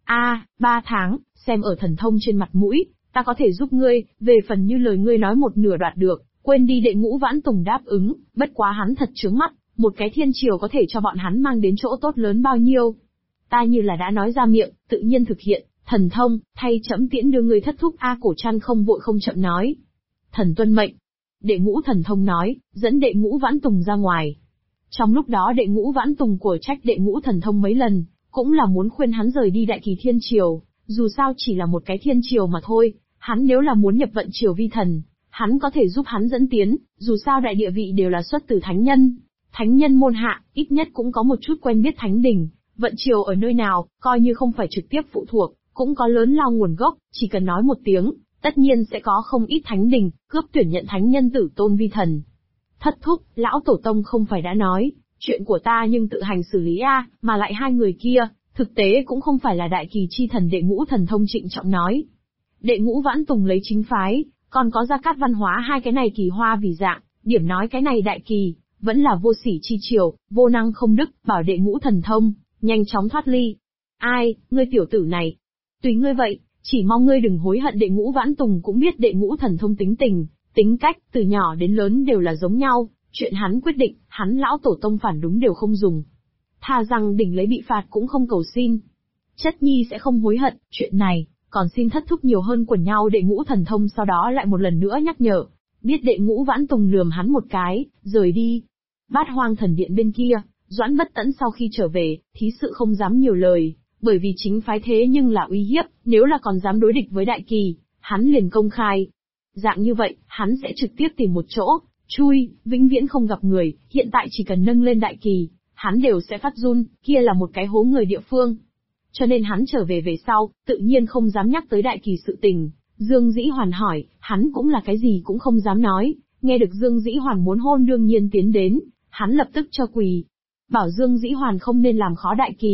Speaker 1: 3 tháng, xem ở thần thông trên mặt mũi, ta có thể giúp ngươi, về phần như lời ngươi nói một nửa đoạt được, quên đi. Đệ Ngũ Vãn Tùng đáp ứng, bất quá hắn thật chướng mắt, một cái thiên triều có thể cho bọn hắn mang đến chỗ tốt lớn bao nhiêu. Ta như là đã nói ra miệng, tự nhiên thực hiện. Thần thông, thay trẫm tiễn đưa người thất thúc. Cổ chăn không vội không chậm nói. Thần tuân mệnh. Đệ Ngũ Thần Thông nói, dẫn Đệ Ngũ Vãn Tùng ra ngoài. Trong lúc đó Đệ Ngũ Vãn Tùng của trách Đệ Ngũ Thần Thông mấy lần, cũng là muốn khuyên hắn rời đi đại kỳ thiên triều, dù sao chỉ là một cái thiên triều mà thôi, hắn nếu là muốn nhập vận triều vi thần, hắn có thể giúp hắn dẫn tiến, dù sao đại địa vị đều là xuất từ thánh nhân. Thánh nhân môn hạ, ít nhất cũng có một chút quen biết thánh đình, vận triều ở nơi nào, coi như không phải trực tiếp phụ thuộc, cũng có lớn lao nguồn gốc, chỉ cần nói một tiếng, tất nhiên sẽ có không ít thánh đình, cướp tuyển nhận thánh nhân tử tôn vi thần. Thất thúc, lão tổ tông không phải đã nói, chuyện của ta nhưng tự hành xử lý mà lại hai người kia, thực tế cũng không phải là đại kỳ chi thần. Đệ Ngũ Thần Thông trịnh trọng nói. Đệ Ngũ Vãn Tùng lấy chính phái, còn có Gia Cát Văn Hóa hai cái này kỳ hoa vì dạng, điểm nói cái này đại kỳ, vẫn là vô sỉ chi triều, vô năng không đức, bảo Đệ Ngũ Thần Thông, nhanh chóng thoát ly. Ngươi tiểu tử này, tùy ngươi vậy, chỉ mong ngươi đừng hối hận. Đệ Ngũ Vãn Tùng cũng biết Đệ Ngũ Thần Thông tính tình, tính cách, từ nhỏ đến lớn đều là giống nhau, chuyện hắn quyết định, hắn lão tổ tông phản đúng đều không dùng. Thà rằng đỉnh lấy bị phạt cũng không cầu xin. Chất nhi sẽ không hối hận, chuyện này, còn xin thất thúc nhiều hơn quần nhau. Đệ Ngũ Thần Thông sau đó lại một lần nữa nhắc nhở, biết Đệ Ngũ Vãn Tùng lườm hắn một cái, rời đi. Bát Hoang Thần Điện bên kia, Doãn Bất Tẫn sau khi trở về, thí sự không dám nhiều lời, bởi vì chính phái thế nhưng là uy hiếp, nếu là còn dám đối địch với đại kỳ, hắn liền công khai. Dạng như vậy, hắn sẽ trực tiếp tìm một chỗ, chui, vĩnh viễn không gặp người. Hiện tại chỉ cần nâng lên đại kỳ, hắn đều sẽ phát run, kia là một cái hố người địa phương. Cho nên hắn trở về sau, tự nhiên không dám nhắc tới đại kỳ sự tình. Dương Dĩ Hoàn hỏi, hắn cũng là cái gì cũng không dám nói, nghe được Dương Dĩ Hoàn muốn hôn đương nhiên tiến đến, hắn lập tức cho quỳ. Bảo Dương Dĩ Hoàn không nên làm khó đại kỳ,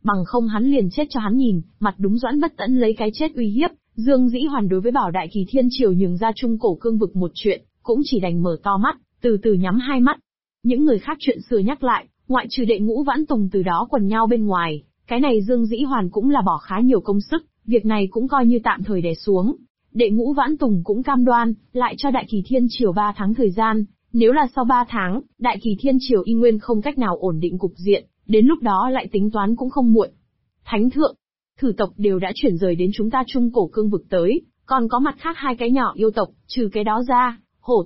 Speaker 1: bằng không hắn liền chết cho hắn nhìn, mặt đúng Doãn Bất Tẫn lấy cái chết uy hiếp, Dương Dĩ Hoàn đối với Bảo Đại Kỳ Thiên Triều nhường ra Trung Cổ Cương vực một chuyện, cũng chỉ đành mở to mắt, từ từ nhắm hai mắt. Những người khác chuyện xưa nhắc lại, ngoại trừ Đệ Ngũ Vãn Tùng từ đó quần nhau bên ngoài, cái này Dương Dĩ Hoàn cũng là bỏ khá nhiều công sức, việc này cũng coi như tạm thời đè xuống. Đệ Ngũ Vãn Tùng cũng cam đoan, lại cho Đại Kỳ Thiên Triều 3 tháng thời gian, nếu là sau 3 tháng, Đại Kỳ Thiên Triều y nguyên không cách nào ổn định cục diện, đến lúc đó lại tính toán cũng không muộn. Thánh thượng, thử tộc đều đã chuyển rời đến chúng ta Trung Cổ Cương vực tới, còn có mặt khác 2 cái nhỏ yêu tộc, trừ cái đó ra,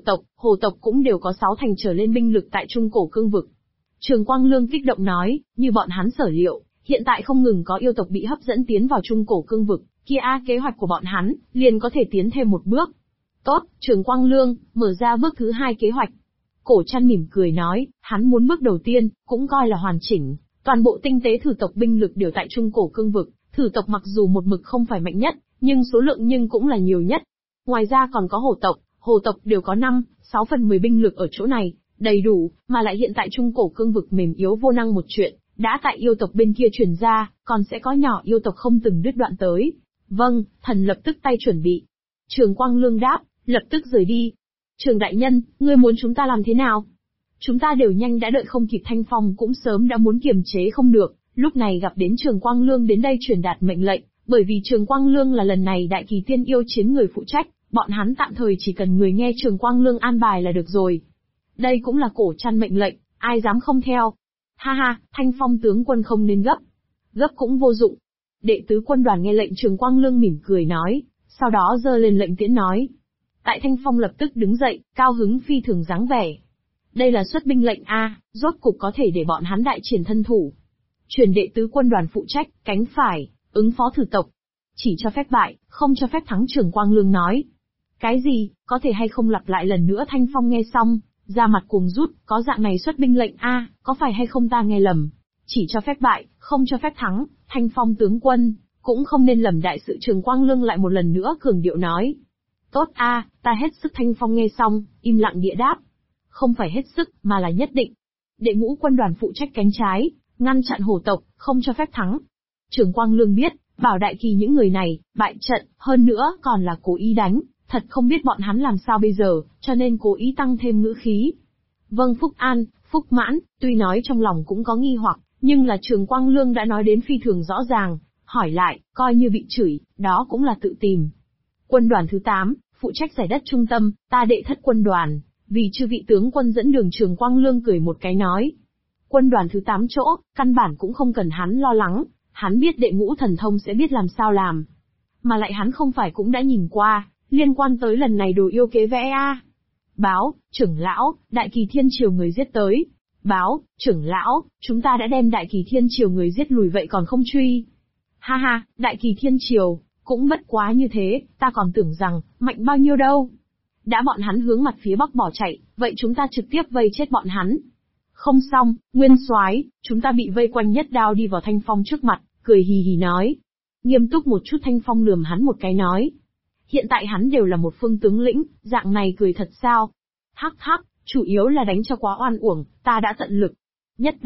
Speaker 1: hổ tộc cũng đều có 6 thành trở lên binh lực tại Trung Cổ Cương vực. Trường Quang Lương kích động nói, như bọn hắn sở liệu, hiện tại không ngừng có yêu tộc bị hấp dẫn tiến vào Trung Cổ Cương vực, kia kế hoạch của bọn hắn, liền có thể tiến thêm một bước. Tốt, Trường Quang Lương, mở ra bước thứ 2 kế hoạch. Cổ Trăn mỉm cười nói, hắn muốn bước đầu tiên, cũng coi là hoàn chỉnh, toàn bộ tinh tế thử tộc binh lực đều tại Trung Cổ Cương vực, thử tộc mặc dù một mực không phải mạnh nhất, nhưng số lượng nhưng cũng là nhiều nhất. Ngoài ra còn có hổ tộc đều có 5/6/10 binh lực ở chỗ này, đầy đủ, mà lại hiện tại Trung Cổ Cương vực mềm yếu vô năng một chuyện, đã tại yêu tộc bên kia truyền ra, còn sẽ có nhỏ yêu tộc không từng đứt đoạn tới. Vâng, thần lập tức tay chuẩn bị. Trường Quang Lương đáp, lập tức rời đi. Trường đại nhân, ngươi muốn chúng ta làm thế nào? Chúng ta đều nhanh đã đợi không kịp, Thanh Phong cũng sớm đã muốn kiềm chế không được, lúc này gặp đến Trường Quang Lương đến đây truyền đạt mệnh lệnh, bởi vì Trường Quang Lương là lần này Đại Kỳ Tiên yêu chiến người phụ trách, bọn hắn tạm thời chỉ cần người nghe Trường Quang Lương an bài là được rồi. Đây cũng là Cổ Trăn mệnh lệnh, ai dám không theo. Ha ha, Thanh Phong tướng quân không nên gấp. Gấp cũng vô dụng. Đệ tứ quân đoàn nghe lệnh Trường Quang Lương mỉm cười nói, sau đó giơ lên lệnh tiễn nói. Tại Thanh Phong lập tức đứng dậy, cao hứng phi thường dáng vẻ. Đây là xuất binh lệnh A, rốt cục có thể để bọn hắn đại triển thân thủ. Truyền đệ tứ quân đoàn phụ trách, cánh phải, ứng phó thử tộc. Chỉ cho phép bại, không cho phép thắng, Trường Quang Lương nói. Cái gì, có thể hay không lặp lại lần nữa? Thanh Phong nghe xong, da mặt cuồng rút, có dạng này xuất binh lệnh A, có phải hay không ta nghe lầm? Chỉ cho phép bại, không cho phép thắng, Thanh Phong tướng quân, cũng không nên lầm đại sự. Trường Quang Lương lại một lần nữa cường điệu nói. Tốt A, ta hết sức. Thanh Phong nghe xong, im lặng địa đáp. Không phải hết sức, mà là nhất định. Đệ ngũ quân đoàn phụ trách cánh trái, ngăn chặn hổ tộc, không cho phép thắng. Trường Quang Lương biết, Bảo Đại Kỳ những người này, bại trận, hơn nữa còn là cố ý đánh, thật không biết bọn hắn làm sao bây giờ, cho nên cố ý tăng thêm ngữ khí. Vâng, Phúc An, Phúc Mãn, tuy nói trong lòng cũng có nghi hoặc, nhưng là Trường Quang Lương đã nói đến phi thường rõ ràng, hỏi lại, coi như bị chửi, đó cũng là tự tìm. Quân đoàn thứ 8, phụ trách giải đất trung tâm, ta đệ thất quân đoàn, vì chư vị tướng quân dẫn đường. Trường Quang Lương cười một cái nói. Quân đoàn thứ 8 chỗ, căn bản cũng không cần hắn lo lắng, hắn biết đệ ngũ thần thông sẽ biết làm sao làm. Mà lại hắn không phải cũng đã nhìn qua, liên quan tới lần này đồ yêu kế vẽ a. Báo, trưởng lão, Đại Kỳ Thiên Triều người giết tới. Báo, trưởng lão, chúng ta đã đem Đại Kỳ Thiên Triều người giết lùi vậy còn không truy. Ha ha, Đại Kỳ Thiên Triều, cũng bất quá như thế, ta còn tưởng rằng, mạnh bao nhiêu đâu. Đã bọn hắn hướng mặt phía bắc bỏ chạy, vậy chúng ta trực tiếp vây chết bọn hắn. Không xong, Nguyên Soái, chúng ta bị vây quanh, nhất đao đi vào Thanh Phong trước mặt, cười hì hì nói. Nghiêm túc một chút. Thanh Phong lườm hắn một cái nói. Hiện tại hắn đều là một phương tướng lĩnh, dạng này cười thật sao? Hắc hắc, chủ yếu là đánh cho quá oan uổng, ta đã tận lực. Nhất